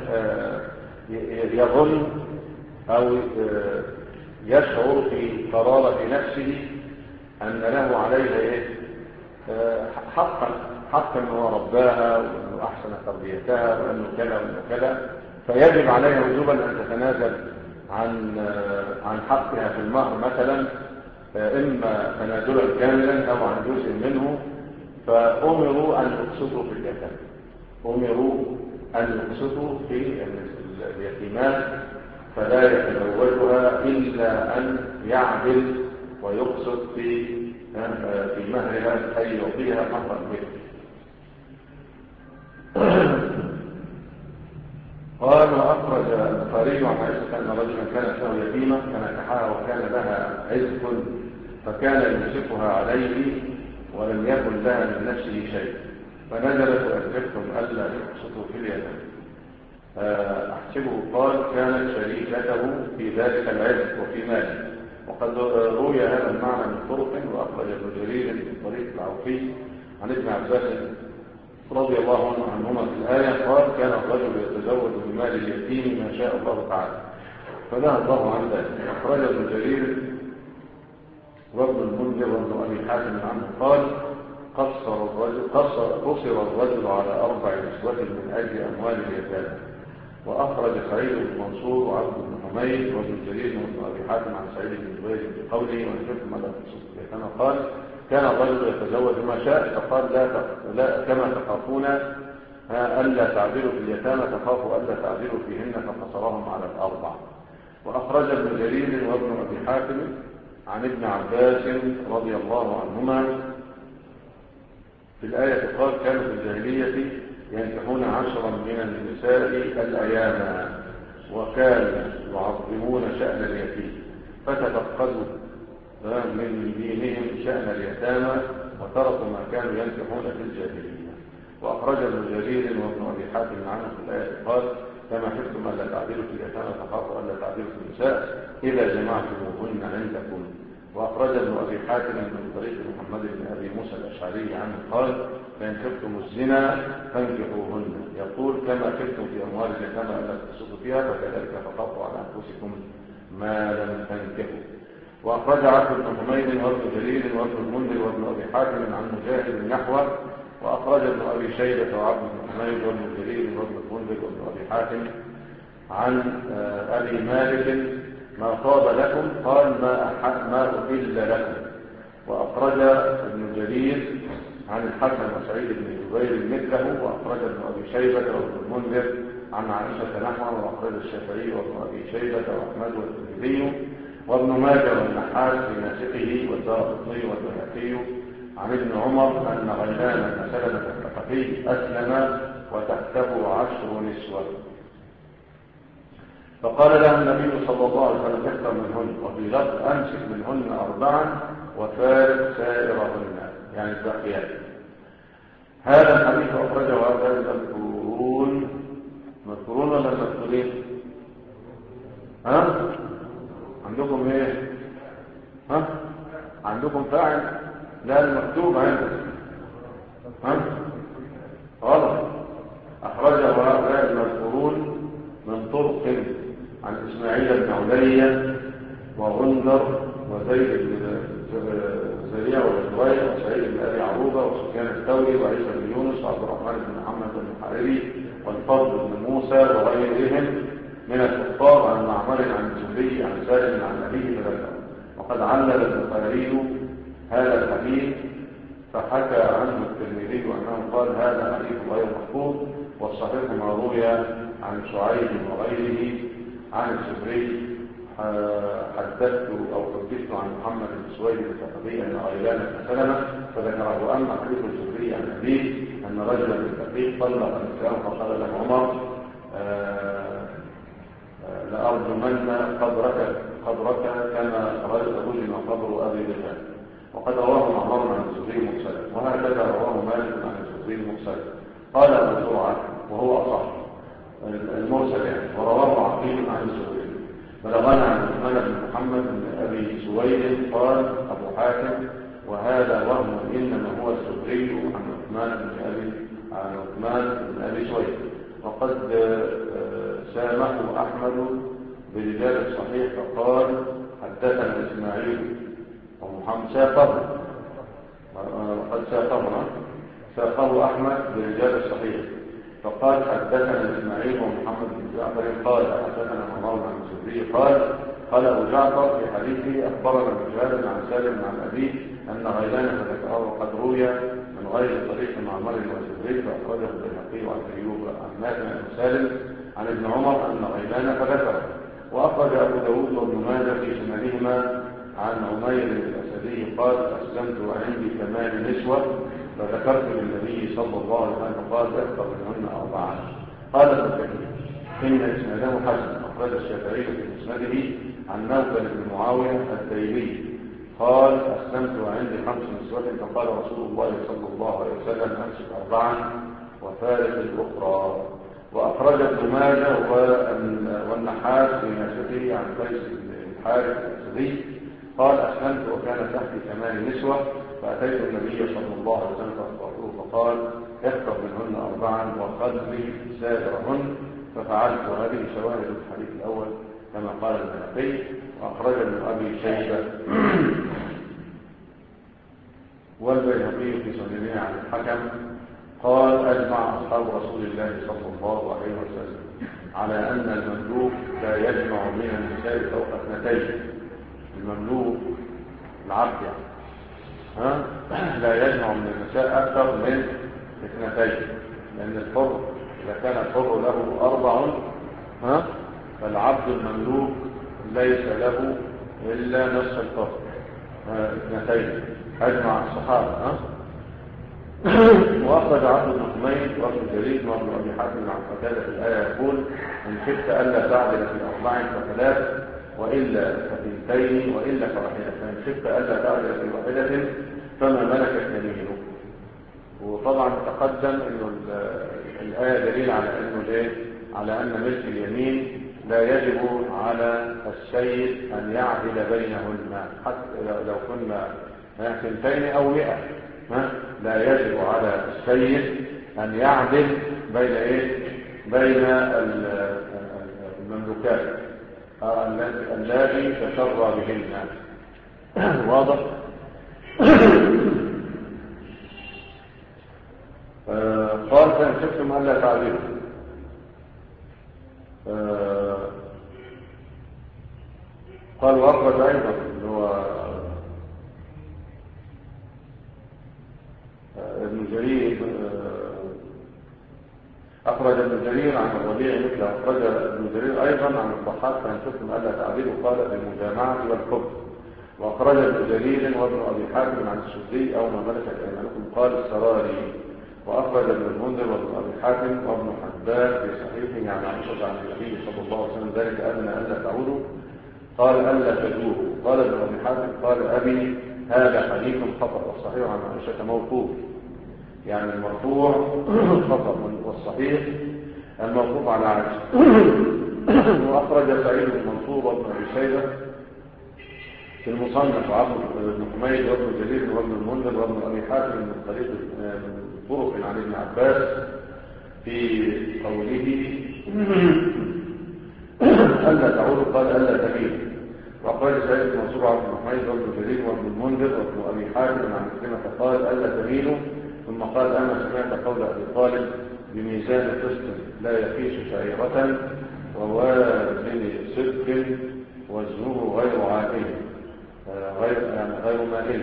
يظن أو يشعر في قرارة نفسه أن له عليها إيه؟ حقا حقا أنه رباها وأنه أحسن تربيتها وأنه كذا وأنه كذا، فيجب عليها وجوبا أن تتنازل عن عن حقها في المهر مثلا، إما تنازلا كاملا أو عن جزء منه. فأمروا أن يقسطوا في اليتامى، أمروا أن يقسطوا في اليتيمات فلا يتزوجها إلا أن يعدل ويقسط في في مهرها أي يعطيها مهرا به. قال وأخرج البخاري عن عائشة أن رجلا كانت له يتيمة فنكحها وكان لها عزق فكان يمسكها عليه ولم يكن لها من نفسه شيء، فنزلت وإن خفتم ألا تقسطوا في اليتامى. أحسبه قال كانت شريكته في ذلك العز وفي ماله. وقد روي هذا المعنى من طرق، وأخرج ابن جرير من طريق العوفي عن ابن عباس رضي الله عنهما في الآية قال كان الرجل يتزوج بمال اليتيم ما شاء الله تعالى فنهى الله عن ذلك. أخرج ابن جرير وابن المنذر وابن أبي حاتم عنه قال قصر الرجل قصر قصر الرجل على أربع نسوة من أجل أموال اليتامى. وأخرج سعيد بن منصور وعبد بن حميد وابن جرير وابن أبي حاتم عن سعيد بن جبير بقوله وإن خفتم ألا تقسطوا في اليتامى قال كان الرجل يتزوج ما شاء فقال لا, لا كما تخافون ألا تعدلوا في اليتامى تخافوا ألا تعدلوا فيهن فقصرهم على الأربع. وأخرج ابن جرير وابن أبي حاتم عن ابن عباس رضي الله عنهما في الآية قال كانوا في الجاهلية ينكحون عشرا من النساء الأيام وكانوا يعظمون شأن اليتيم فتفقدوا من دينهم شأن اليتامى وتركوا ما كانوا ينكحون في الجاهلية. وأخرج ابن جرير وابن أبي حاتم عنه في الآية قال كما خفتم ألا تعدلوا في اليتامى فخافوا ألا تعدلوا في النساء إذا جمعتموهن عندكم. وأخرج ابن أبي حاتم من طريق محمد بن أبي موسى الأشعري عنه قال فإن خفتم الزنا فانكحوهن يقول كما خفتم في أموال اليتامى ألا تقسطوا فيها فكذلك فخافوا على أنفسكم ما لم تنكحوا. وأخرج عبد بن حميد وابن جرير وابن المنذر وابن أبي حاتم عن مجاهد نحوه. وأخرج ابن أبي شيبة وعبد بن حميد وابن جرير وابن المنذر وابن أبي حاتم عن أبي مالك ما طاب لكم قال ما أحب ما أحل لكم. وأخرج ابن جرير عن الحسن وسعيد بن جبير مثله. وأخرج ابن أبي شيبة وابن المنذر عن عائشة نحوه. وأخرج الشافعي وابن أبي شيبة وأحمد والترمذي وابن ماجه والنحاس في ناسخه والدارقطني والبيهقي عن ابن عمر أن غيلان بن سلمة الثقفي أسلم وتحته عشر نسوة فقال له النبي صلى الله عليه وسلم اختر منهن وفي لفظ أمسك منهن أربعا وفارق سائرهن يعني الباقيات. هذا الحديث أخرجه هؤلاء المذكورون مذكورون ولا المذكورين؟ ها؟ عندكم ايه؟ ها؟ عندكم فاعل؟ لا المكتوب عندك. ها؟ غلط. أخرجه هؤلاء المذكورون من طرق عن إسماعيل بن عليا وغندر وزيد بن زريع وزوير وسعيد بن أبي عروبة وسفيان الثوري وعيسى بن يونس وعبد الرحمن بن محمد المحاربي والفضل بن موسى وغيرهم من الكفار عن معمر عن الزهري عن سالم عن أبيه فذكر. وقد علل البخاري هذا الحديث فحكى عنه الترمذي أنه قال هذا حديث غير محفوظ والصحيح ما روي عن شعيب وغيره عن الزهري حدثت أو حدثت عن محمد بن سويد الثقفي أن غيلان بن سلمة فذكره. أما حديث الزهري عن أبيه أن رجلا من الثقيف طلق نساءه فقال له عمر لأرجمن قبرك قبرك كما رجم قبر أبي بكر. وقد رواه معمر عن الزهري مرسلا وهكذا رواه مالك عن الزهري مرسلا. قال أبو زرعة وهو أصح المرسل يعني ورواه عقيل عن الزهري. بلغنا عن عثمان بن محمد بن أبي سويد قال أبو حاتم وهذا وهم إنما هو الزهري عن عثمان بن أبي عن عثمان بن أبي سويد. وقد سامحه أحمد برجال الصحيح فقال حدثنا إسماعيل ومحمد ساقه وقد ساقه ساقه أحمد برجال الصحيح فقال حدثنا إسماعيل ومحمد بن جعفر قال حدثنا عمر عن الزهري قال قال أبو جعفر في حديثه أخبرنا رجال عن سالم عن أبيه أن غيلان فذكره وقد روي من غير طريق معمر والزهري فأخرجه البيهقي عن أيوب عن نافع عن سالم عن ابن عمر أن غيلان فذكره. وأخرج أبو داود وابن ماجه في سننهما عن عمير الأسدي قال أسلمت وعندي ثمان نسوة فذكرت للنبي صلى الله عليه وسلم قال اختر منهن أربعة. قال ابن كثير إن إسناده حسن. أخرج الشافعي في مسنده عن نوفل بن معاوية الديلي قال أسلمت وعندي خمس نسوة، فقال رسول الله صلى الله عليه وسلم أمسك أربعا وفارق الأخرى. وأخرج ابن ماجه والنحاس في ناسته عن قيس بن الحارث الأسدي قال أسلمت وكان تحتي ثمان نسوة، فأتيت النبي صلى الله عليه وسلم فأخبرته فقال اخطب منهن أربعا وخذ لي سائرهن، ففعلت. وهذه شواهد الحديث الأول كما قال البيهقي. وأخرج ابن أبي شيبة والبيهقي في سننه عن الحكم قال أجمع أصحاب رسول الله صلى الله عليه وسلم على أن المملوك لا يجمع من النساء فوق اثنتين. المملوك العبد ها لا يجمع من النساء أكثر من اثنتين، لأن الحر إذا كان الحر له أربع ها فالعبد المملوك ليس له إلا نصف الحر اثنتين. أجمع الصحابة ها وأخرج عبد بن حميد وابن جرير وابن أبي حاتم عن قتادة في الآية يقول إن خفت ألا تعدل في أربع فثلاث وإلا فثنتين وإلا فواحدة، فإن خفت ألا تعدل في واحدة فما ملكت يمينك. وطبعا تقدم إنه الآية دليل على إنه ليه؟ على أن ملك اليمين لا يجب على السيد أن يعدل بينهن حتى لو كنا ثنتين أو مئة، لا يجب على السيد أن يعدل بين إيه؟ بين المملوكات اللاتي تشرى بهن. واضح؟ قال فإن خفتم ألا تعدلوا قال وأخرج أيضا هو ابن جرير أخرج ابن جرير عن الربيع مثله. أخرج ابن جرير أيضا عن الضحاك فإن خفتم ألا تعدلوا قال بالمجامعة والحب. وأخرج ابن جرير وابن أبي حاتم عن السدي أو ما ملكت أيمانكم قال السراري. وأخرج ابن المنذر وابن أبي حاتم وابن حبان في صحيحه عن عائشة عن النبي صلى الله عليه وسلم ذلك أدنى ألا تعودوا قال ألا تجوه. قال ابن أبي حاتم قال أبي هذا حديث خطأ، والصحيح عن عائشة موقوف، يعني المرفوع خطأ والصحيح الموقوف على عائشة. وأخرج سعيد بن منصور وابن أبي شيبة في المصنف وعبد بن حميد وابن جرير وابن المنذر وابن أبي حاتم من طريق طرق عن ابن عباس في قوله ألا تعود قال ألا تميل. وأخرج سعيد بن منصور وعبد بن حميد وابن جرير وابن المنذر وابن أبي حاتم عن مسلمة قال ألا تميلوا، ثم قال أنا سمعت قول أبي طالب بميزان قسط لا يقيس شعيرة ووازن صدق وزنه غير عاقل غير يعني غير مائل.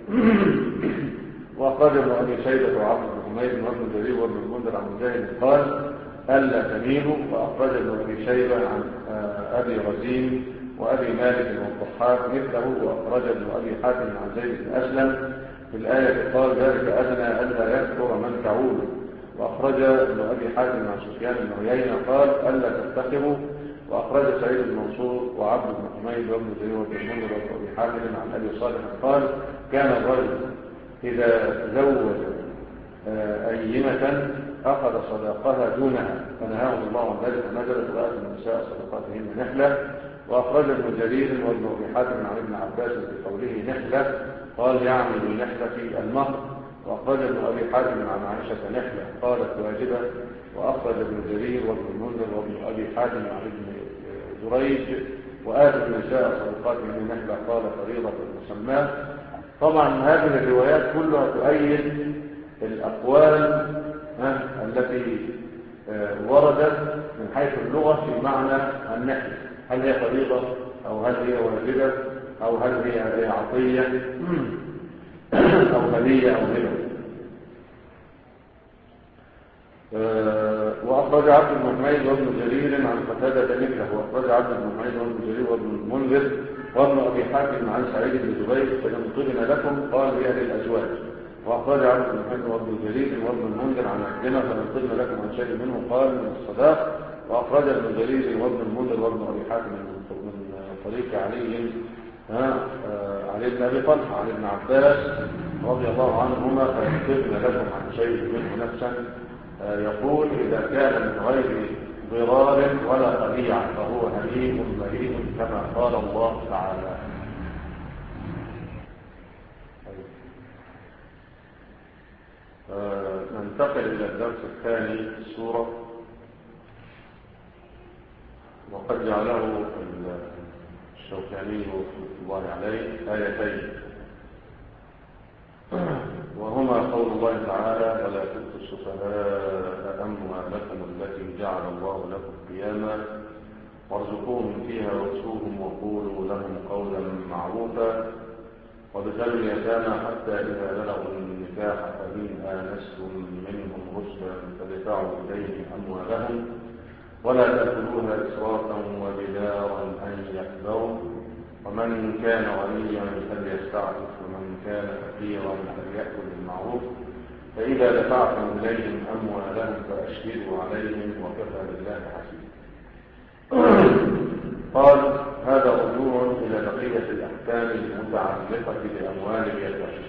وأخرج ابن أبي شيبة وعبد بن حميد وابن جرير وابن المنذر عن مجاهد قال ألا تميلوا. وأخرج ابن أبي شيبة عن أبي غزين وأبي مالك والضحاك مثله. وأخرج ابن أبي حاتم عن زيد بن أسلم في الآية قال ذلك أدنى ألا يكثر من تعول. وأخرج ابن أبي حاتم عن سفيان بن عيينة قال ألا تفتخروا. وأخرج سعيد بن منصور وعبد بن حميد وابن جرير وابن المنذر وابن أبي حاتم عن أبي صالح قال كان الرجل إذا زوج أيمة أخذ صداقها دونها فنهاهم الله عن ذلك ونزلت وآتوا النساء صدقاتهن نحلة. وأخرج ابن جرير وابن أبي حاتم عن ابن عباس في قوله نحلة قال يعني بالنحلة المهر. وأخرج ابن أبي حاتم عن عائشة نحلة قالت واجبة. وأخرج ابن جرير وابن المنذر وابن أبي حاتم عن ابن جريج وآتوا النساء صدقاتهن نحلة قال فريضة المسمى. طبعا هذه الروايات كلها تؤيد الأقوال التي وردت من حيث اللغة في معنى النحل، هل هي فريضة أو هل هي واجبة أو هل هي عطية أو هدية أو هبة. وأخرج عبد بن حميد وابن جرير عن قتادة مثله. وأخرج عبد بن حميد وابن جرير وابن المنذر وابن أبي حاتم عن سعيد بن جبير فإن طبن لكم قال هي للأزواج. وأخرج عبد بن حميد وابن جرير وابن المنذر عن عكرمة فإن طبن لكم عن شيء منه قال من الصداق. وأخرج ابن جرير وابن المنذر وابن أبي حاتم من طريق علي علي بن أبي طلحة عن ابن عباس رضي الله عنهما: فيكتبن لكم عن شيء منه نفسا يقول: إذا كان من غير ضرار ولا قليع فهو هنيء مريء كما قال الله تعالى. ننتقل إلى الدرس الثاني في السورة، وقد جعله الشوكاني رحمة الله عليه آيتين، وهما قول الله تعالى: ولا تؤتوا السفهاء أموالكم التي جعل الله لكم قياما وارزقوهم فيها واكسوهم وقولوا لهم قولا معروفا وابتلوا اليتامى حتى إذا بلغوا النكاح فإن آنستم منهم رشدا فادفعوا إليهم أموالهم ولا تأكلوها إسرافا وبدارا أن يكبروا ومن كان غنيا فليستعفف ومن كان فقيرا فليأكل بالمعروف فإذا دفعتم إليهم أموالهم فأشهدوا عليهم وكفى بالله حسيبا. قال: هذا رجوع إلى بقية الأحكام المتعلقة بأموال اليتامى،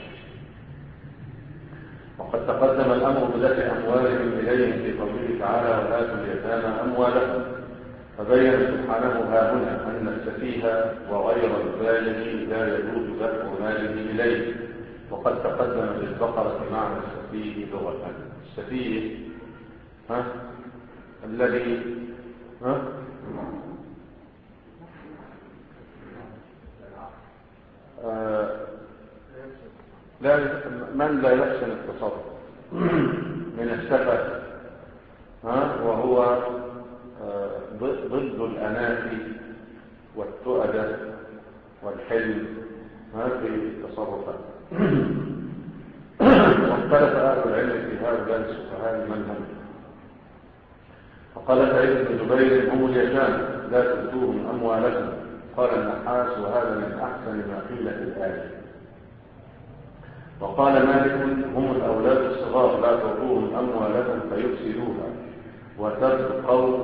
وقد تقدم الأمر بدفع أموالهم إليهم في قوله تعالى: وآتوا اليتامى أموالهم، فبين سبحانه ها هنا أن السفيه وغير البالغ لا يجوز دفع ماله إليه، وقد تقدم في البقرة معنى السفيه لغة. السفيه ها الذي ها آه لا من لا يحسن التصرف من السفه، ها وهو آه ضد الأناة والتؤدة والحلم ها في التصرفات. واختلف أهل العلم في هؤلاء السفهاء من هم، فقال سعيد بن جبير: هم اليتامى لا تؤتوهم أموالكم. قال النحاس: وهذا من أحسن ما قيل في الآية. وقال مالك: هم الأولاد الصغار لا تعطوهم أموالكم فيفسدوها وتبقوا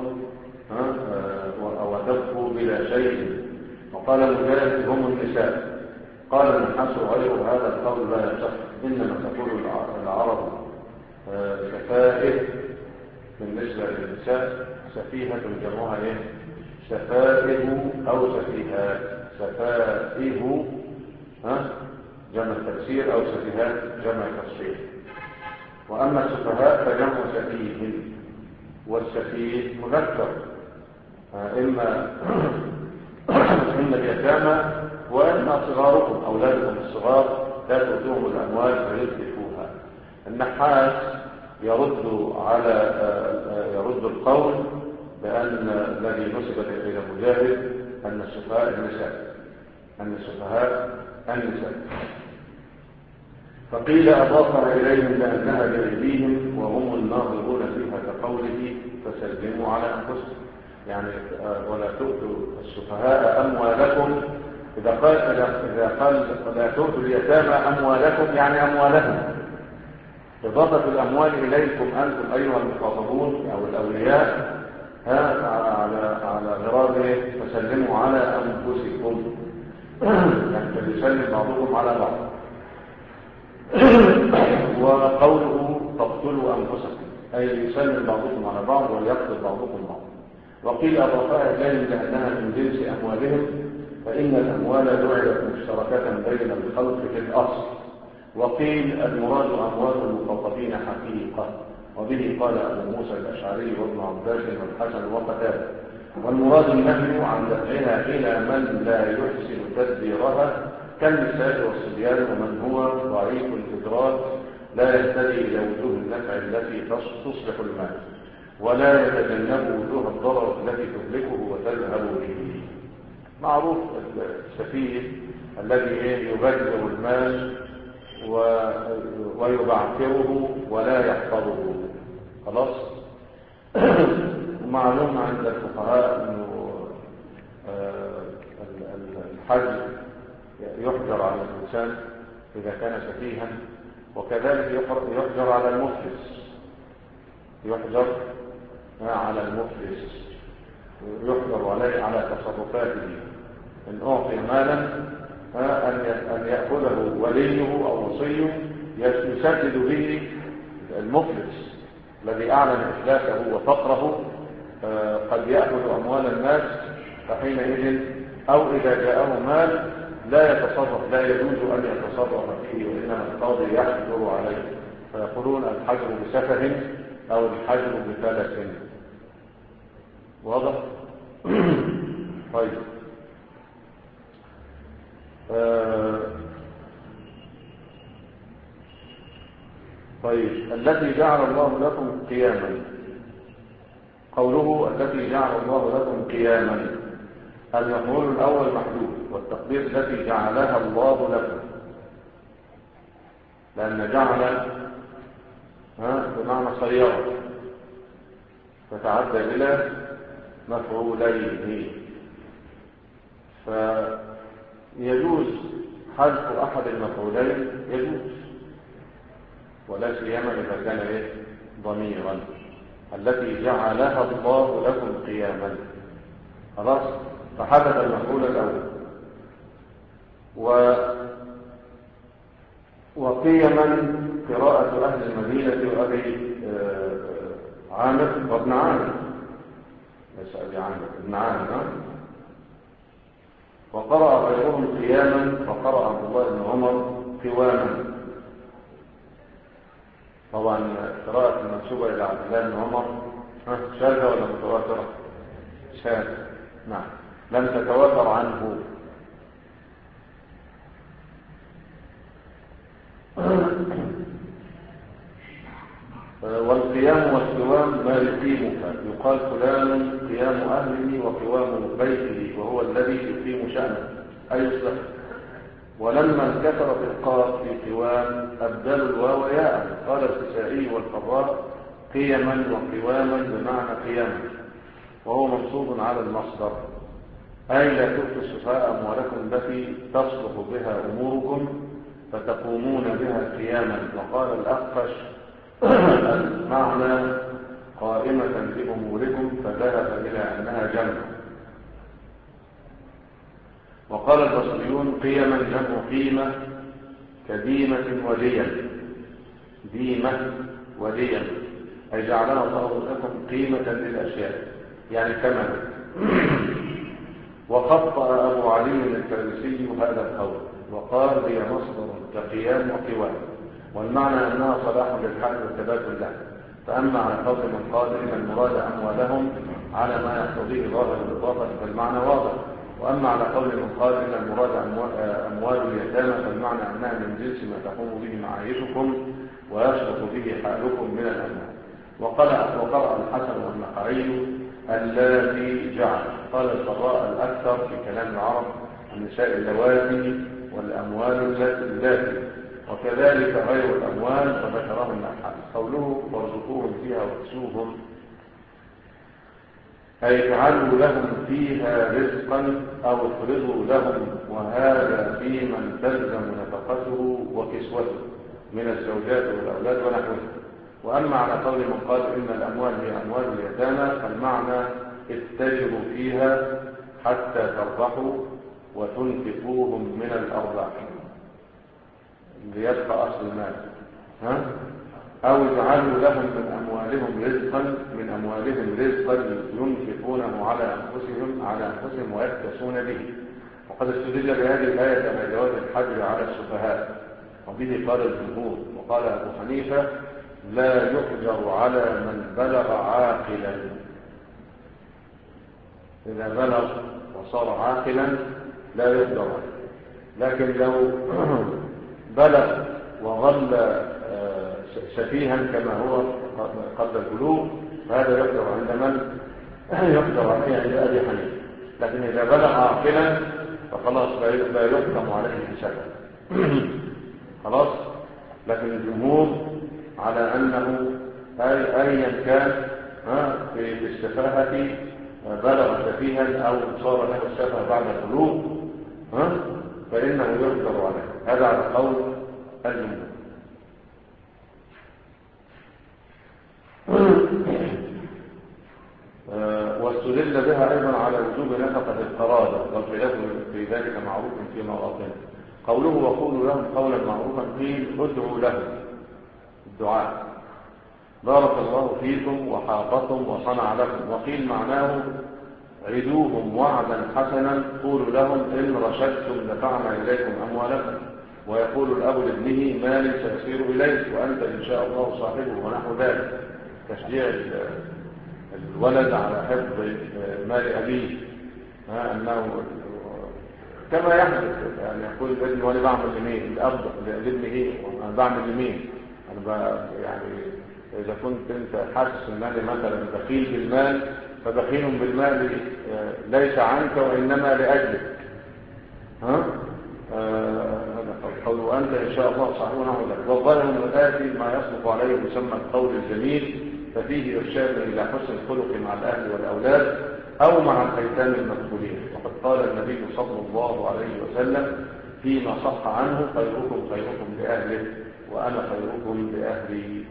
وتبقوا بلا شيء. وقال مجاهد: هم النساء. قال النحاس: غير هذا القول لا يصح، إنما تقول العرب سفائه بالنسبة للنساء، سفيهة جمعها إيه؟ سفائه أو سفيهات. سفائه ها جمع تفسير، أو سفيهات جمع تفسير. وأما السفهاء فجمع سفيه، والسفيه مذكر، إما إما اليتامى وإما صغاركم أولادكم الصغار لا تؤتوهم الأموال فيتلفوها. النحاس يرد على يرد القول بأن الذي نسب إلى مجاهد أن السفهاء النساء أن السفهاء النساء فقيل أضافها إليهم لأنها بأيديهم وهم الناظرون فيها كقوله: فسلموا على أنفسهم. يعني ولا تؤتوا السفهاء أموالكم، إذا قال إذا قال لا تؤتوا اليتامى أموالكم يعني أموالهم، إضافة الأموال إليكم أنتم أيها المخاطبون أو الأولياء ها على على غرار فسلموا على أنفسكم، يعني فليسلم بعضكم على بعض. وقوله تقتلوا أنفسكم أي يسلم بعضكم على بعض وليقتل بعضكم بعض. وقيل أضافها إليهم لأنها من جنس أموالهم، فإن الأموال جعلت مشتركة بين الخلق في الأصل. وقيل المراد أموال المخاطبين حقيقة، وبه قال أبو موسى الأشعري وابن عباس والحسن وقتاده. والمراد النهي عن دفعها إلى من لا يحسن تدبيرها كالنساء والصبيان ومن هو ضعيف الإدراك لا يهتدي إلى وجوه النفع التي تصلح المال ولا يتجنب وجوه الضرر التي تهلكه وتذهب به. معروف السفيه الذي يبذر المال ويبعثره ولا يحفظه. خلاص. ومعلوم عند الفقهاء انه الحج يحجر على الانسان اذا كان سفيها، وكذلك يحجر على المفلس يحجر على المفلس يحجر عليه على تصرفاته. ان اعطي مالا ان له وليه أو وصيه يسدد به المفلس الذي أعلن إفلاسه وفقره، قد يأخذ أموال الناس، فحينئذ أو إذا جاءه مال لا يتصرف، لا يجوز أن يتصرف فيه، وإنما القاضي يحجر عليه، فيقولون الحجر بسفه أو الحجر بفلس. واضح؟ طيب. آه طيب التي جعل الله لكم قياما، قوله التي جعل الله لكم قياما، المفعول الأول محذوف، والتقدير التي جعلها الله لكم، لأن جعل بمعنى صيرة فتعدى إلى مفعولين، فيجوز حذف أحد المفعولين، يجوز، ولا سيما إذا كان إيه؟ ضميرا. التي جعلها الله لكم قياما، خلاص، فحدث المفعول الأول. و... وقيما قراءة أهل المدينة وأبي عامر وابن عامر، ليس أبي عامر، ابن عامر، وقرأ غيرهم قياما، وقرأ عبد الله بن عمر قواما. طبعا قراءة المنسوبة إلى عبد الله بن عمر شاذة ولا متواترة؟ شاذة، نعم، لم تتواتر عنه. والقيام والقوام ما يقيمك، يقال فلان قيام أهله وقوام بيته، وهو الذي يقيم شأنه أي يصلح. ولما انكسرت القاف في قوام أبدلوا الواو ياء، قال الكسائي والقراء قيما وقواما بمعنى قياما، وهو منصوب على المصدر، أي لا تؤتوا السفهاء أموالكم التي تصلح بها أموركم فتقومون بها قياما. وقال الأخفش المعنى قائمة بأموركم، فذهب إلى أنها جمع. وقال البصريون قيما جمع قيمة كديمة وديا، ديمة وديا، أي جعلها الله لكم قيمة للأشياء، يعني ثمن. وخطأ أبو علي الفارسي هذا القول وقال هي مصدر كقيام وقوام، والمعنى أنها صلاح للحال والثبات له. فأما على قول من قال إن المراد أموالهم على ما يقتضيه ظاهر الإضافة فالمعنى واضح، وأما على قول من قال إن المراد أموال اليتامى فالمعنى أنها من جنس ما تقوم به معايشكم ويشرط به حالكم من الأموال. وقرأ الحسن والنقعي اللاتي جعل، قال القراء الأكثر في كلام العرب النساء اللواتي والأموال اللاتي، وكذلك غير الأموال وذكرهم الحديث. قوله وارزقوهم فيها واكسوهم، أي اجعلوا لهم فيها رزقا أو افرضوا لهم، وهذا في من تلزم نفقته وكسوته من الزوجات والأولاد ونحوه. وأما على قول من قال إن الأموال هي أموال اليتامى فالمعنى اتجروا فيها حتى تربحوا وتنفقوهم من الأرباح ليبقى أصل المال، ها؟ أو اجعلوا لهم من أموالهم رزقا من أموالهم رزقا ينفقونه على أنفسهم على أنفسهم ويكتسون به. وقد استدل بهذه الآية على جواز الحجر على السفهاء، وبه قال الجمهور. وقال أبو حنيفة لا يحجر على من بلغ عاقلا، إذا بلغ وصار عاقلا لا يحجر عليه، لكن لو بلغ وظل سفيها كما هو قبل البلوغ فهذا يحجر عند من يحجر عليه عند أبي حنيفة. لكن إذا بلغ عاقلا فخلاص لا يحكم عليه بسبب، خلاص. لكن الجمهور على أنه أيا كان في السفاهة بلغ سفيها أو صار له السفه بعد البلوغ فإنه يحجر عليه، هذا على قول الجمهور. واستدل بها أيضا على وجوب نفقة القرابة، والخلاف في ذلك معروف في مواطنه. قوله وقولوا لهم قولا معروفا قيل ادعوا لهم الدعاء بارك الله فيكم وحافظكم وصنع لكم. وقيل معناه عدوهم وعدا حسنا قولوا لهم إن رشدتم دفعنا إليكم أموالكم. ويقول الأب لابنه مالي سيصير إليك وأنت إن شاء الله صاحبه ونحو ذلك. تشجيع الولد على حفظ مال أبيه أنه كما يحدث يعني يقول الابن وانا بعمل لمين الأب لابنه ايه أنا بعمل لمين أنا يعني إذا كنت أنت حاسس أن أنا مثلا بخيل بالمال فبخيل بالمال ليس عنك وإنما لأجلك ها هذا قول وأنت إن شاء الله صاحبنا ذلك. والظاهر من الآتي ما يصدق عليه يسمى القول الجميل ففيه إرشاد إلى حسن الخلق مع الأهل والأولاد أو مع الأيتام المدخولين. وقد قال النبي صلى الله عليه وسلم فيما صح عنه خيركم خيركم لأهله وأنا خيركم لأهلي.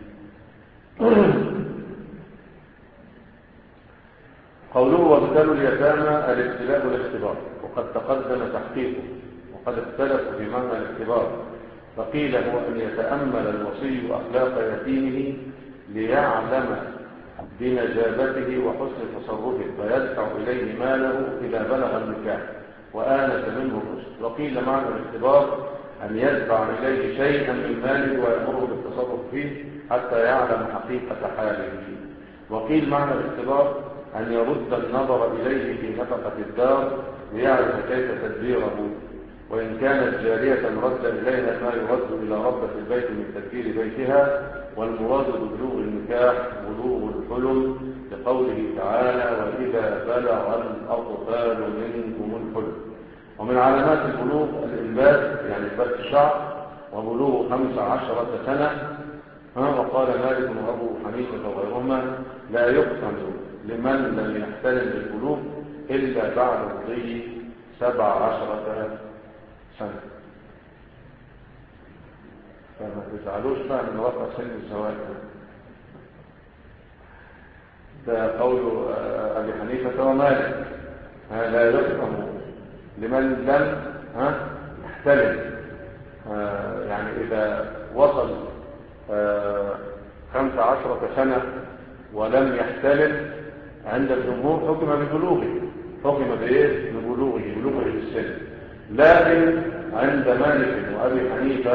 قوله وابتلوا اليتامى الابتلاء والاختبار وقد تقدم تحقيقه وقد اختلفوا في معنى الاختبار فقيل هو أن يتأمل الوصي أخلاق يتيمه ليعلم بنجابته وحسن تصرفه فيدفع إليه ماله إذا بلغ النكاح وآنس منه الرشد. وقيل معنى الاختبار أن يدفع إليه شيئا من ماله ويأمره بالتصرف فيه حتى يعلم حقيقة حاله. وقيل معنى الاختبار أن يرد النظر إليه في نفقة الدار ليعرف كيف تدبيره وإن كانت جارية رد إليها ما يرد إلى ربة البيت من تدبير بيتها والمراد ببلوغ النكاح بلوغ الحلم لقوله تعالى وإذا بلغ الأطفال منكم الحلم. ومن علامات البلوغ الإنبات يعني إنبات الشعر وبلوغ خمس عشرة سنة وقال مالك وأبو حنيفة وغيرهما لا يقسم لمن لم يحتلم بالبلوغ إلا بعد مضي سبع عشرة سنة. فما تزعلوش بقى من رفع سن الزواج ده قول أبي حنيفة ومالك لا يقسم لمن لم يحتلم يعني إذا وصل خمس عشرة سنة ولم يحتلم عند الجمهور حكم ببلوغه حكم بإيه؟ ببلوغه بلوغه السن. لكن عند مالك وأبي حنيفة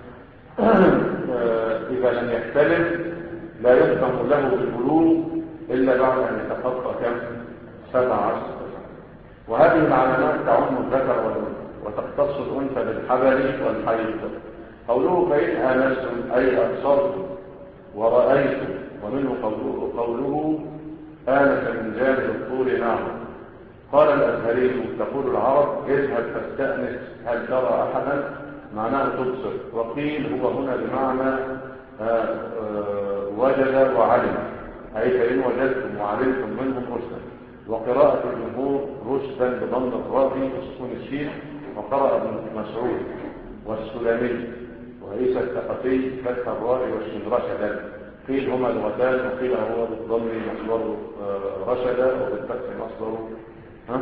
إذا لم يحتلم لا يحكم له بالبلوغ إلا بعد أن يتخطى كم سبع عشر سنة. وهذه العلامات تعم الذكر والأنثى وتختص الأنثى بالحبل والحيض. قوله فإن آنستم أي أبصرتم ورأيتم ومنه قوله, قوله آنس من جانب الطول نعم. قال الأزهري تقول العرب اذهب فاستأنس هل ترى أحدا معناه تبصر. وقيل هو هنا بمعنى آآ آآ وجد وعلم أي فإن وجدتم وعلمتم منهم رشدا. وقراءة الجمهور رشدا بضم الراء وسكون الشين وقرأ ابن مسعود والسلمي وعيسى الثقفي فتح الراء والشين رشدا. قيل هما لغتان وقيل هو بالضم مصدر رشدا وبالفتح مصدر ها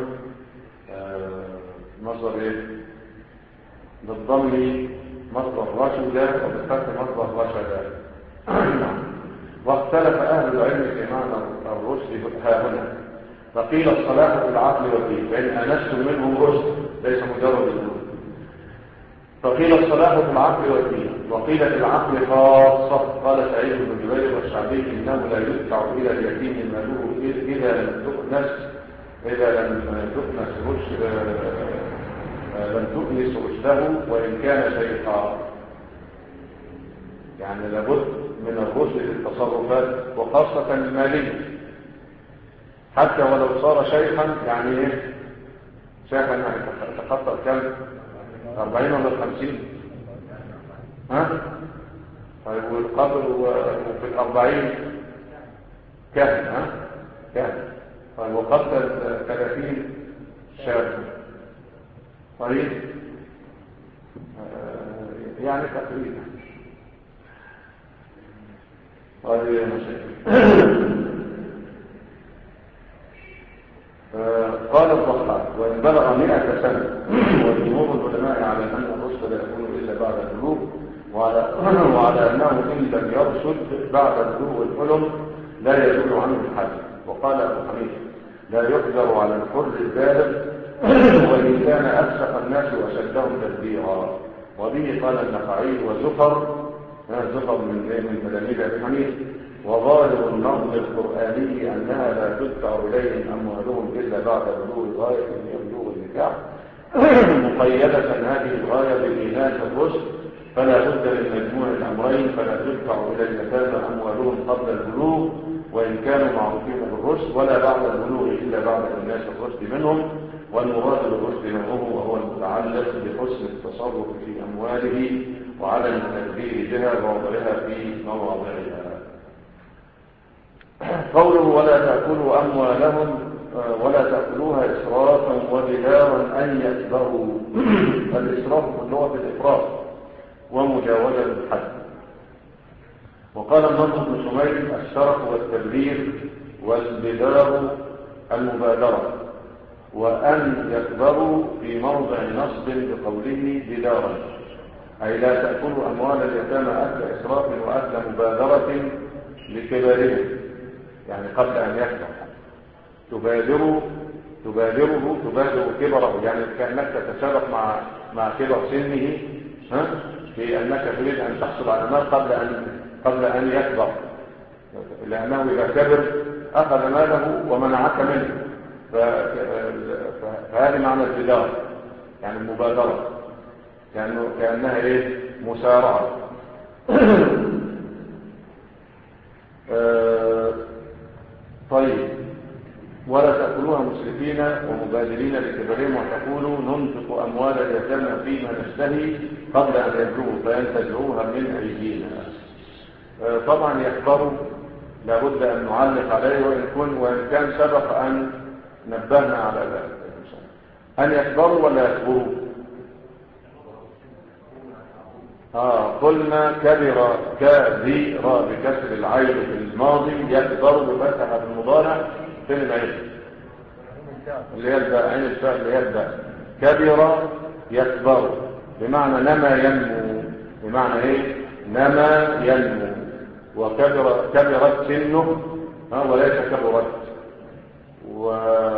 مصدر ايه بالضم مصدر رشدا وبالفتح مصدر رشدا. واختلف اهل العلم في معنى الرشد ها هنا فقيل الصلاح في العقل والدين فان انستم منهم رشد ليس مجرد الوجود. فقيل الصلاح في العقل والدين وقيل في العقل خاصة. قال سعيد بن جبير والشعبي إنه لا يدفع إلى اليتيم ماله إذا لم تؤنس إذا لم تؤنس رشد لم تؤنس رشده وإن كان شيخا. يعني لابد من الرشد في التصرفات وخاصة المالية حتى ولو صار شيخا. يعني ايه شيخا يعني تخطى كم أربعين ولا خمسين ها طيب والقبر وفي الأربعين كهن ها كهن طيب وقبل ثلاثين شاب طيب آه يعني تقريبا هذه هي مشاكل. قال الضحاك وإن بلغ مئة سنة وجمهور العلماء على أن الرشد لا يكون إلا بعد البلوغ، وعلى, وعلى أنه إن لم يرشد بعد بلوغ الحلم لا يزول عنه الحد. وقال أبو حنيفة لا يقدر على الحر البالغ وإن كان أفسق الناس وشدهم تدبيرا. وبه قال النخعي وزفر زفر من من تلاميذ أبي حنيفة وظاهر النظم القرآني أنها لا تدفع إليهم أموالهم إلا بعد بلوغ غاية من بلوغ النكاح، مقيدة هذه الغاية بالإيناس الرشد، فلا بد من مجموع الأمرين، فلا تدفع إلى اليتامى أموالهم قبل البلوغ وإن كانوا معروفين بالرشد، ولا بعد البلوغ إلا بعد إيناس الرشد منهم. والمراد بالرشد نوعه وهو المتعلق بحسن التصرف في أمواله وعدم التبذير بها ووضعها في مواضعها. قوله ولا تأكلوا أموالهم ولا تأكلوها إسرافا وبدارا أن يكبروا. الإسراف في اللغة الإفراط ومجاوزة الحد. وقال النضر بن شميل الشرف والتبذير والبدار المبادرة، وأن يكبروا في موضع نصب بقوله بدارا، أي لا تأكلوا أموال اليتامى أكل إسراف وأكل مبادرة لكبارهم، يعني قبل أن يكبر تبادروا تبادره تبادر كبره، يعني كأنك تتسابق مع مع كبر سنه ها في أنك تريد أن تحصل على مال قبل أن قبل أن يكبر، لأنه إذا كبر أخذ ماله ومنعك منه، فهذه معنى البدار يعني المبادرة، كأنه كأنها إيه مسارعة. طيب ولا تأكلوها مسرفين ومبادرين لكبرهم وتقولوا ننفق أموال اليتامى فيما نشتهي قبل أن يبلغوا فينتزعوها من أيدينا. طبعا يكبروا لابد أن نعلق عليه وإن, كن وإن كان سبق أن نبهنا على ذلك. أن يكبروا ولا يكبروا؟ آه قلنا كبر كبر بكسر العين في الماضي، يكبر بفتحة المضارع فين العين اللي يبدأ عين الفعل اللي يبدأ كبر يكبر بمعنى نما ينمو، بمعنى ايه نما ينمو. وكبر كبرت سنه ها وليس كبرت. و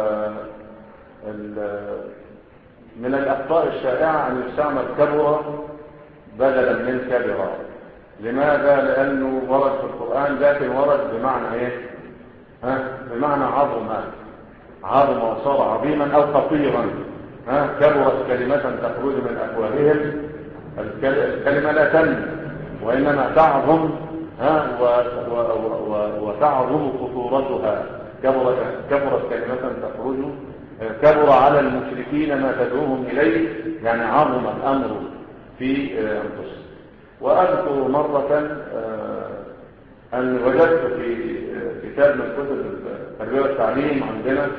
من الأخطاء الشائعة أن يستعمل كبر بدلا من كبر. لماذا؟ لأنه ورد في القرآن لكن ورد بمعنى ايه ها بمعنى عظم عظم وصار عظيما أو خطيرا. ها كبرت كلمة تخرج من أفواههم، الكلمة لا تنمو وإنما تعظم ها و و و وتعظم خطورتها. كبرت كبرت كلمة تخرج كبر على المشركين ما تدعوهم إليه، يعني عظم الأمر في أنفسهم. وأذكر مرة أن وجدت في كتاب من كتب التربية والتعليم عندنا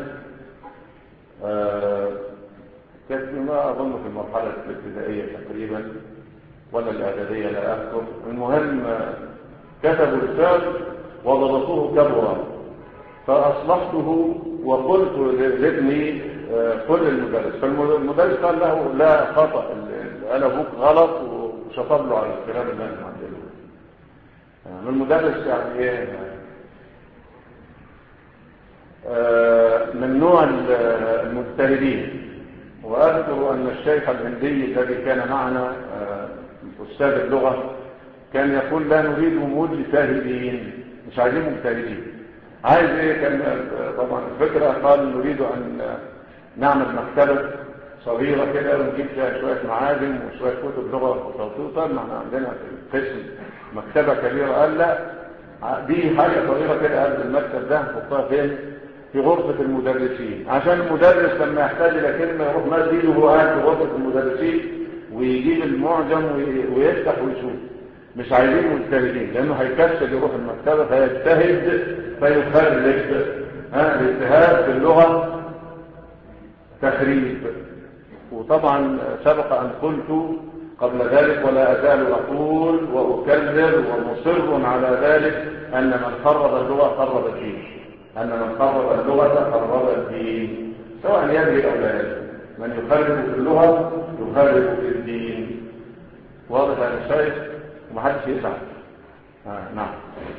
كانت ما أظن في المرحلة الابتدائية تقريبا ولا الإعدادية لا أذكر، المهم كتبوا الفعل وضبطوه كبرا، فأصلحته وقلت لابني قل للمدرس، فالمدرس قال له لا خطأ، قال أبوك غلط وشطب له على الكلام اللي أنا عمله. يعني المدرس يعني ايه من نوع المجتهدين. وأذكر أن الشيخ الهندي الذي كان معنا أستاذ اللغة كان يقول لا نريد مجتهدين، مش عايزين مجتهدين. عايز ايه؟ كان طبعا الفكرة قال نريد أن نعمل مكتبة صغيرة كده ونجيب فيها شوية معاجم وشوية كتب لغة وتوثيقا، ما احنا عندنا في القسم مكتبة كبيرة. قال لا دي حاجة صغيرة كده، قال المكتب ده نحطها فين؟ في غرفة المدرسين، عشان المدرس لما يحتاج إلى كلمة يروح مد ايده وهو قاعد في غرفة المدرسين ويجيب المعجم ويفتح ويشوف. مش عايزين مجتهدين لأنه هيكسل يروح المكتبة فيجتهد فيخرج. ها الاجتهاد في اللغة تخريب. وطبعا سبق أن قلت قبل ذلك ولا أزال أقول وأكرر ومصر على ذلك أن من خرب اللغة خرب الدين، أن من خرب اللغة خرب الدين، سواء يدري أو لا يدري. من يخرب في اللغة يخرب في الدين. المسائل ومحدش يسعى. آه نعم.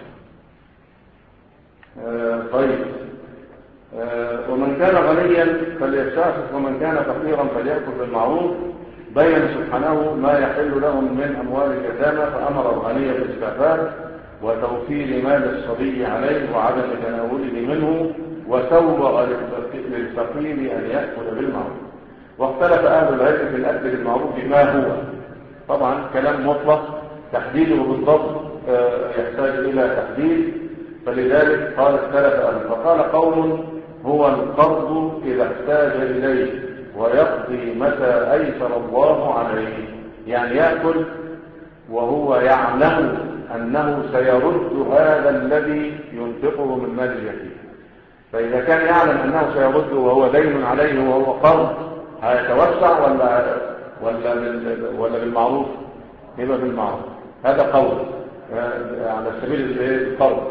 آه طيب. آه ومن كان غنيا فليستعفف ومن كان فقيرا فليأكل بالمعروف. بين سبحانه ما يحل لهم من أموال اليتامى، فأمر الغني بالاستعفاف وتوفير مال الصبي عليه وعدم تناوله منه، وسوغ للفقير أن يأكل بالمعروف. واختلف أهل العلم في الأكل بالمعروف ما هو. طبعا كلام مطلق، تحديده بالضبط يحتاج إلى تحديد، فلذلك قال اختلف أهل. فقال قوم هو القرض إذا احتاج إليه ويقضي متى أيسر الله عليه، يعني يأكل وهو يعلم أنه سيرد هذا الذي ينفقه من مال اليتيم. فإذا كان يعلم أنه سيرد وهو دين عليه وهو قرض، هيتوسع ولا ولا ولا بالمعروف؟ يبقى بالمعروف. هذا قول على سبيل القرض.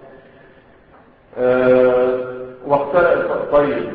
واختلف. طيب.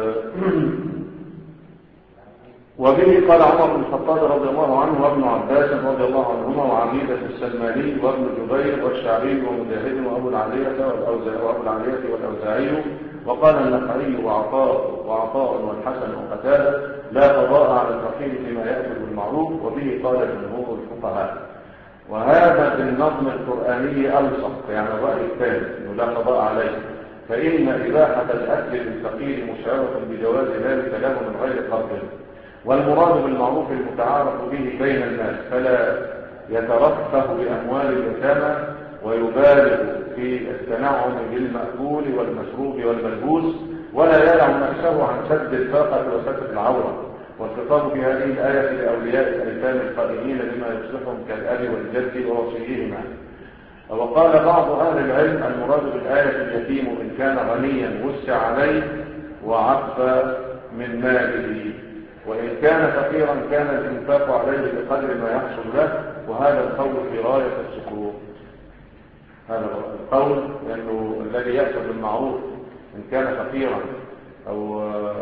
وبه قال عمر بن الخطاب رضي الله عنه وابن عباس رضي الله عنهما وعبيدة السلماني وابن جبير والشعبي ومجاهد وابو العالية وابو العالية والأوزاعي. وقال النخعي وعطاء وعطاء والحسن وقتادة لا قضاء على الفقير فيما يأكل بالمعروف. وبه قال جمهور الفقهاء. وهذا بالنظم القرآني ألصق، يعني الرأي الثاني انه لا قضاء عليه، فإن إباحة الأكل للفقير مشعرة بجواز ذلك له من غير قرض، والمراد بالمعروف المتعارف به بين الناس، فلا يترفه بأموال اليتامى ويبالغ في التنعم بالمأكول والمشروب والملبوس، ولا يدع نفسه عن سد الفاقة وستر العورة. والخطاب في هذه الآية لأولياء الأيتام القائمين بما يصلحهم كالأب والجد ووصيهما. وقال بعض أهل العلم المراد بالآية اليتيم إن كان غنيا وسع عليه وعفى من ماله، وإن كان فقيرا كان الإنفاق عليه بقدر ما يحصل له. وهذا القول في غاية السكوت. هذا القول لأنه الذي يأكل بالمعروف إن كان فقيرا أو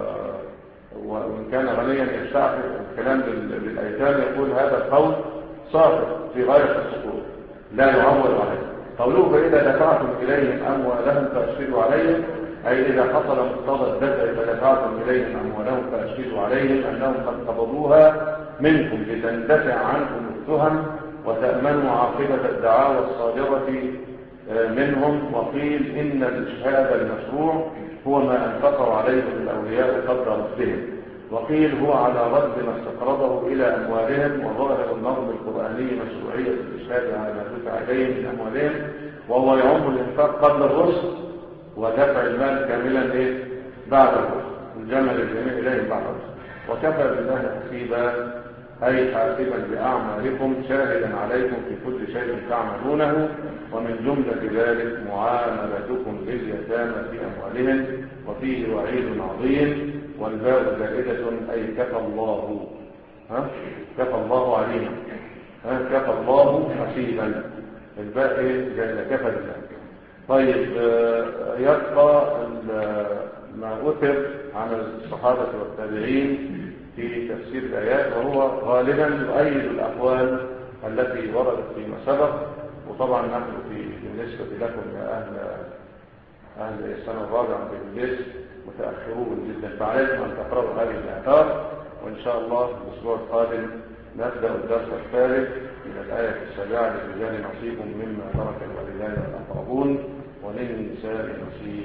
وإن كان غنيا يستعفف الكلام للأيتام، يقول هذا القول صافر في غاية السكوت لا يعول عليه. قوله فإذا دفعتم إليهم أموالهم فأشهدوا عليهم، أي إذا حصل مقتضى الدفع فدفعتم إليهم أموالهم فأشهدوا عليهم أنهم قد قبضوها منكم لتندفع عنكم التهم وتأمنوا عاقبة الدعاوى الصادرة منهم. وقيل إن الإشهاد المشروع هو ما أنفقوا عليه الأولياء قبل رفضهم، وقيل هو على رد ما استقرضه إلى أموالهم. وظاهر النظم القرآني مشروعية الإشهاد على ما دفع إليهم من أموالهم، وهو يعم الإنفاق قبل الرشد ودفع المال كاملا إيه؟ بعد الرشد، الجمل الجميع إليهم بعد الرشد. وكفى بالله حسيبا، أي حاسبا بأعمالكم شاهدا عليكم في كل شيء تعملونه، ومن جملة ذلك معاملتكم باليتامى في أموالهم. وفيه وعيد عظيم، والباء زائدة أي كفى الله، ها؟ كفى الله علينا، ها؟ كفى الله حسيبا، الباء زائدة كفى بالله. طيب. يبقى ما أثر عن الصحابة والتابعين في تفسير الآيات، وهو غالبا يؤيد الأقوال التي وردت فيما سبق. وطبعا نحن في بالنسبة لكم يا أهل أهل السنة الرابعة في الجيش متأخرون جدا، فعليكم أن تقرأوا هذه الآثار. وإن شاء الله الأسبوع القادم نبدأ الدرس الثالث من الآية السابعة: للرجال نصيب مما ترك الوالدان والأقربون وللنساء نصيب.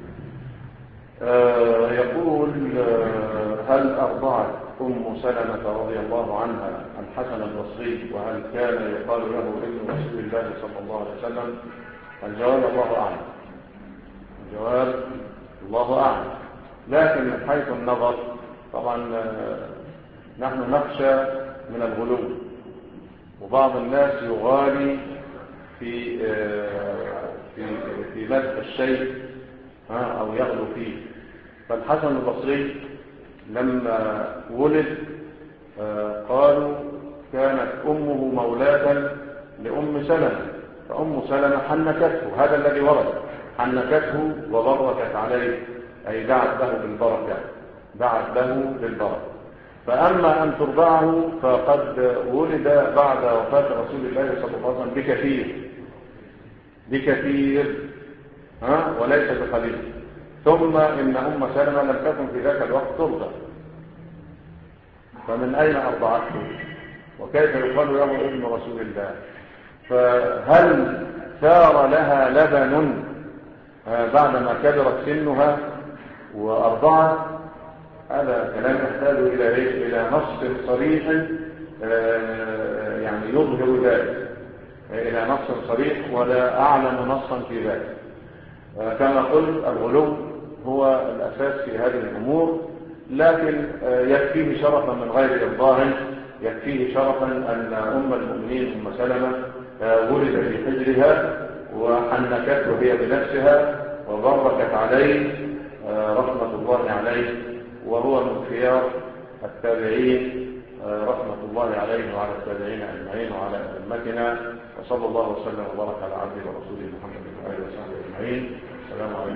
آه يقول آه هل أرضعت أم سلمة رضي الله عنها الحسن البصري، وهل كان يقال له ابن رسول الله صلى الله عليه وسلم؟ الجواب الله أعلم. الجواب الله أعلم. لكن من حيث النظر طبعا آه نحن نخشى من الغلو، وبعض الناس يغالي في آه في في مدح الشيء أو يغلو فيه. فالحسن البصري لما ولد قالوا كانت أمه مولاة لأم سلمة، فأم سلمة حنكته، هذا الذي ورد، حنكته وبركت عليه، أي دعت له بالبركة، دعت له بالبركة. فأما أن ترضعه فقد ولد بعد وفاة رسول الله صلى الله عليه وسلم بكثير بكثير ها وليس بقليل. ثم إن أم سلمة لم تكن في ذاك الوقت ترضع، فمن أين أرضعته وكيف يقال له ابن رسول الله؟ فهل ثار لها لبن بعدما كبرت سنها وأرضعت؟ هذا كلام يحتاج إلى إيه؟ إلى نص صريح يعني يظهر ذلك، إلى نص صريح، ولا أعلم نصا في ذلك. كما قلت الغلو هو الأساس في هذه الأمور، لكن يكفيه شرفا من غير إرضاء، يكفيه شرفا أن أم المؤمنين أم سلمة ولد في حجرها وحنكته هي بنفسها وبركت عليه رحمة الله عليه، وهو من خيار التابعين رحمة الله عليه وعلى التابعين أجمعين وعلى أئمتنا، وصلى الله وسلم وبارك على عبده ورسوله محمد وآله وصحبه أجمعين. السلام عليكم.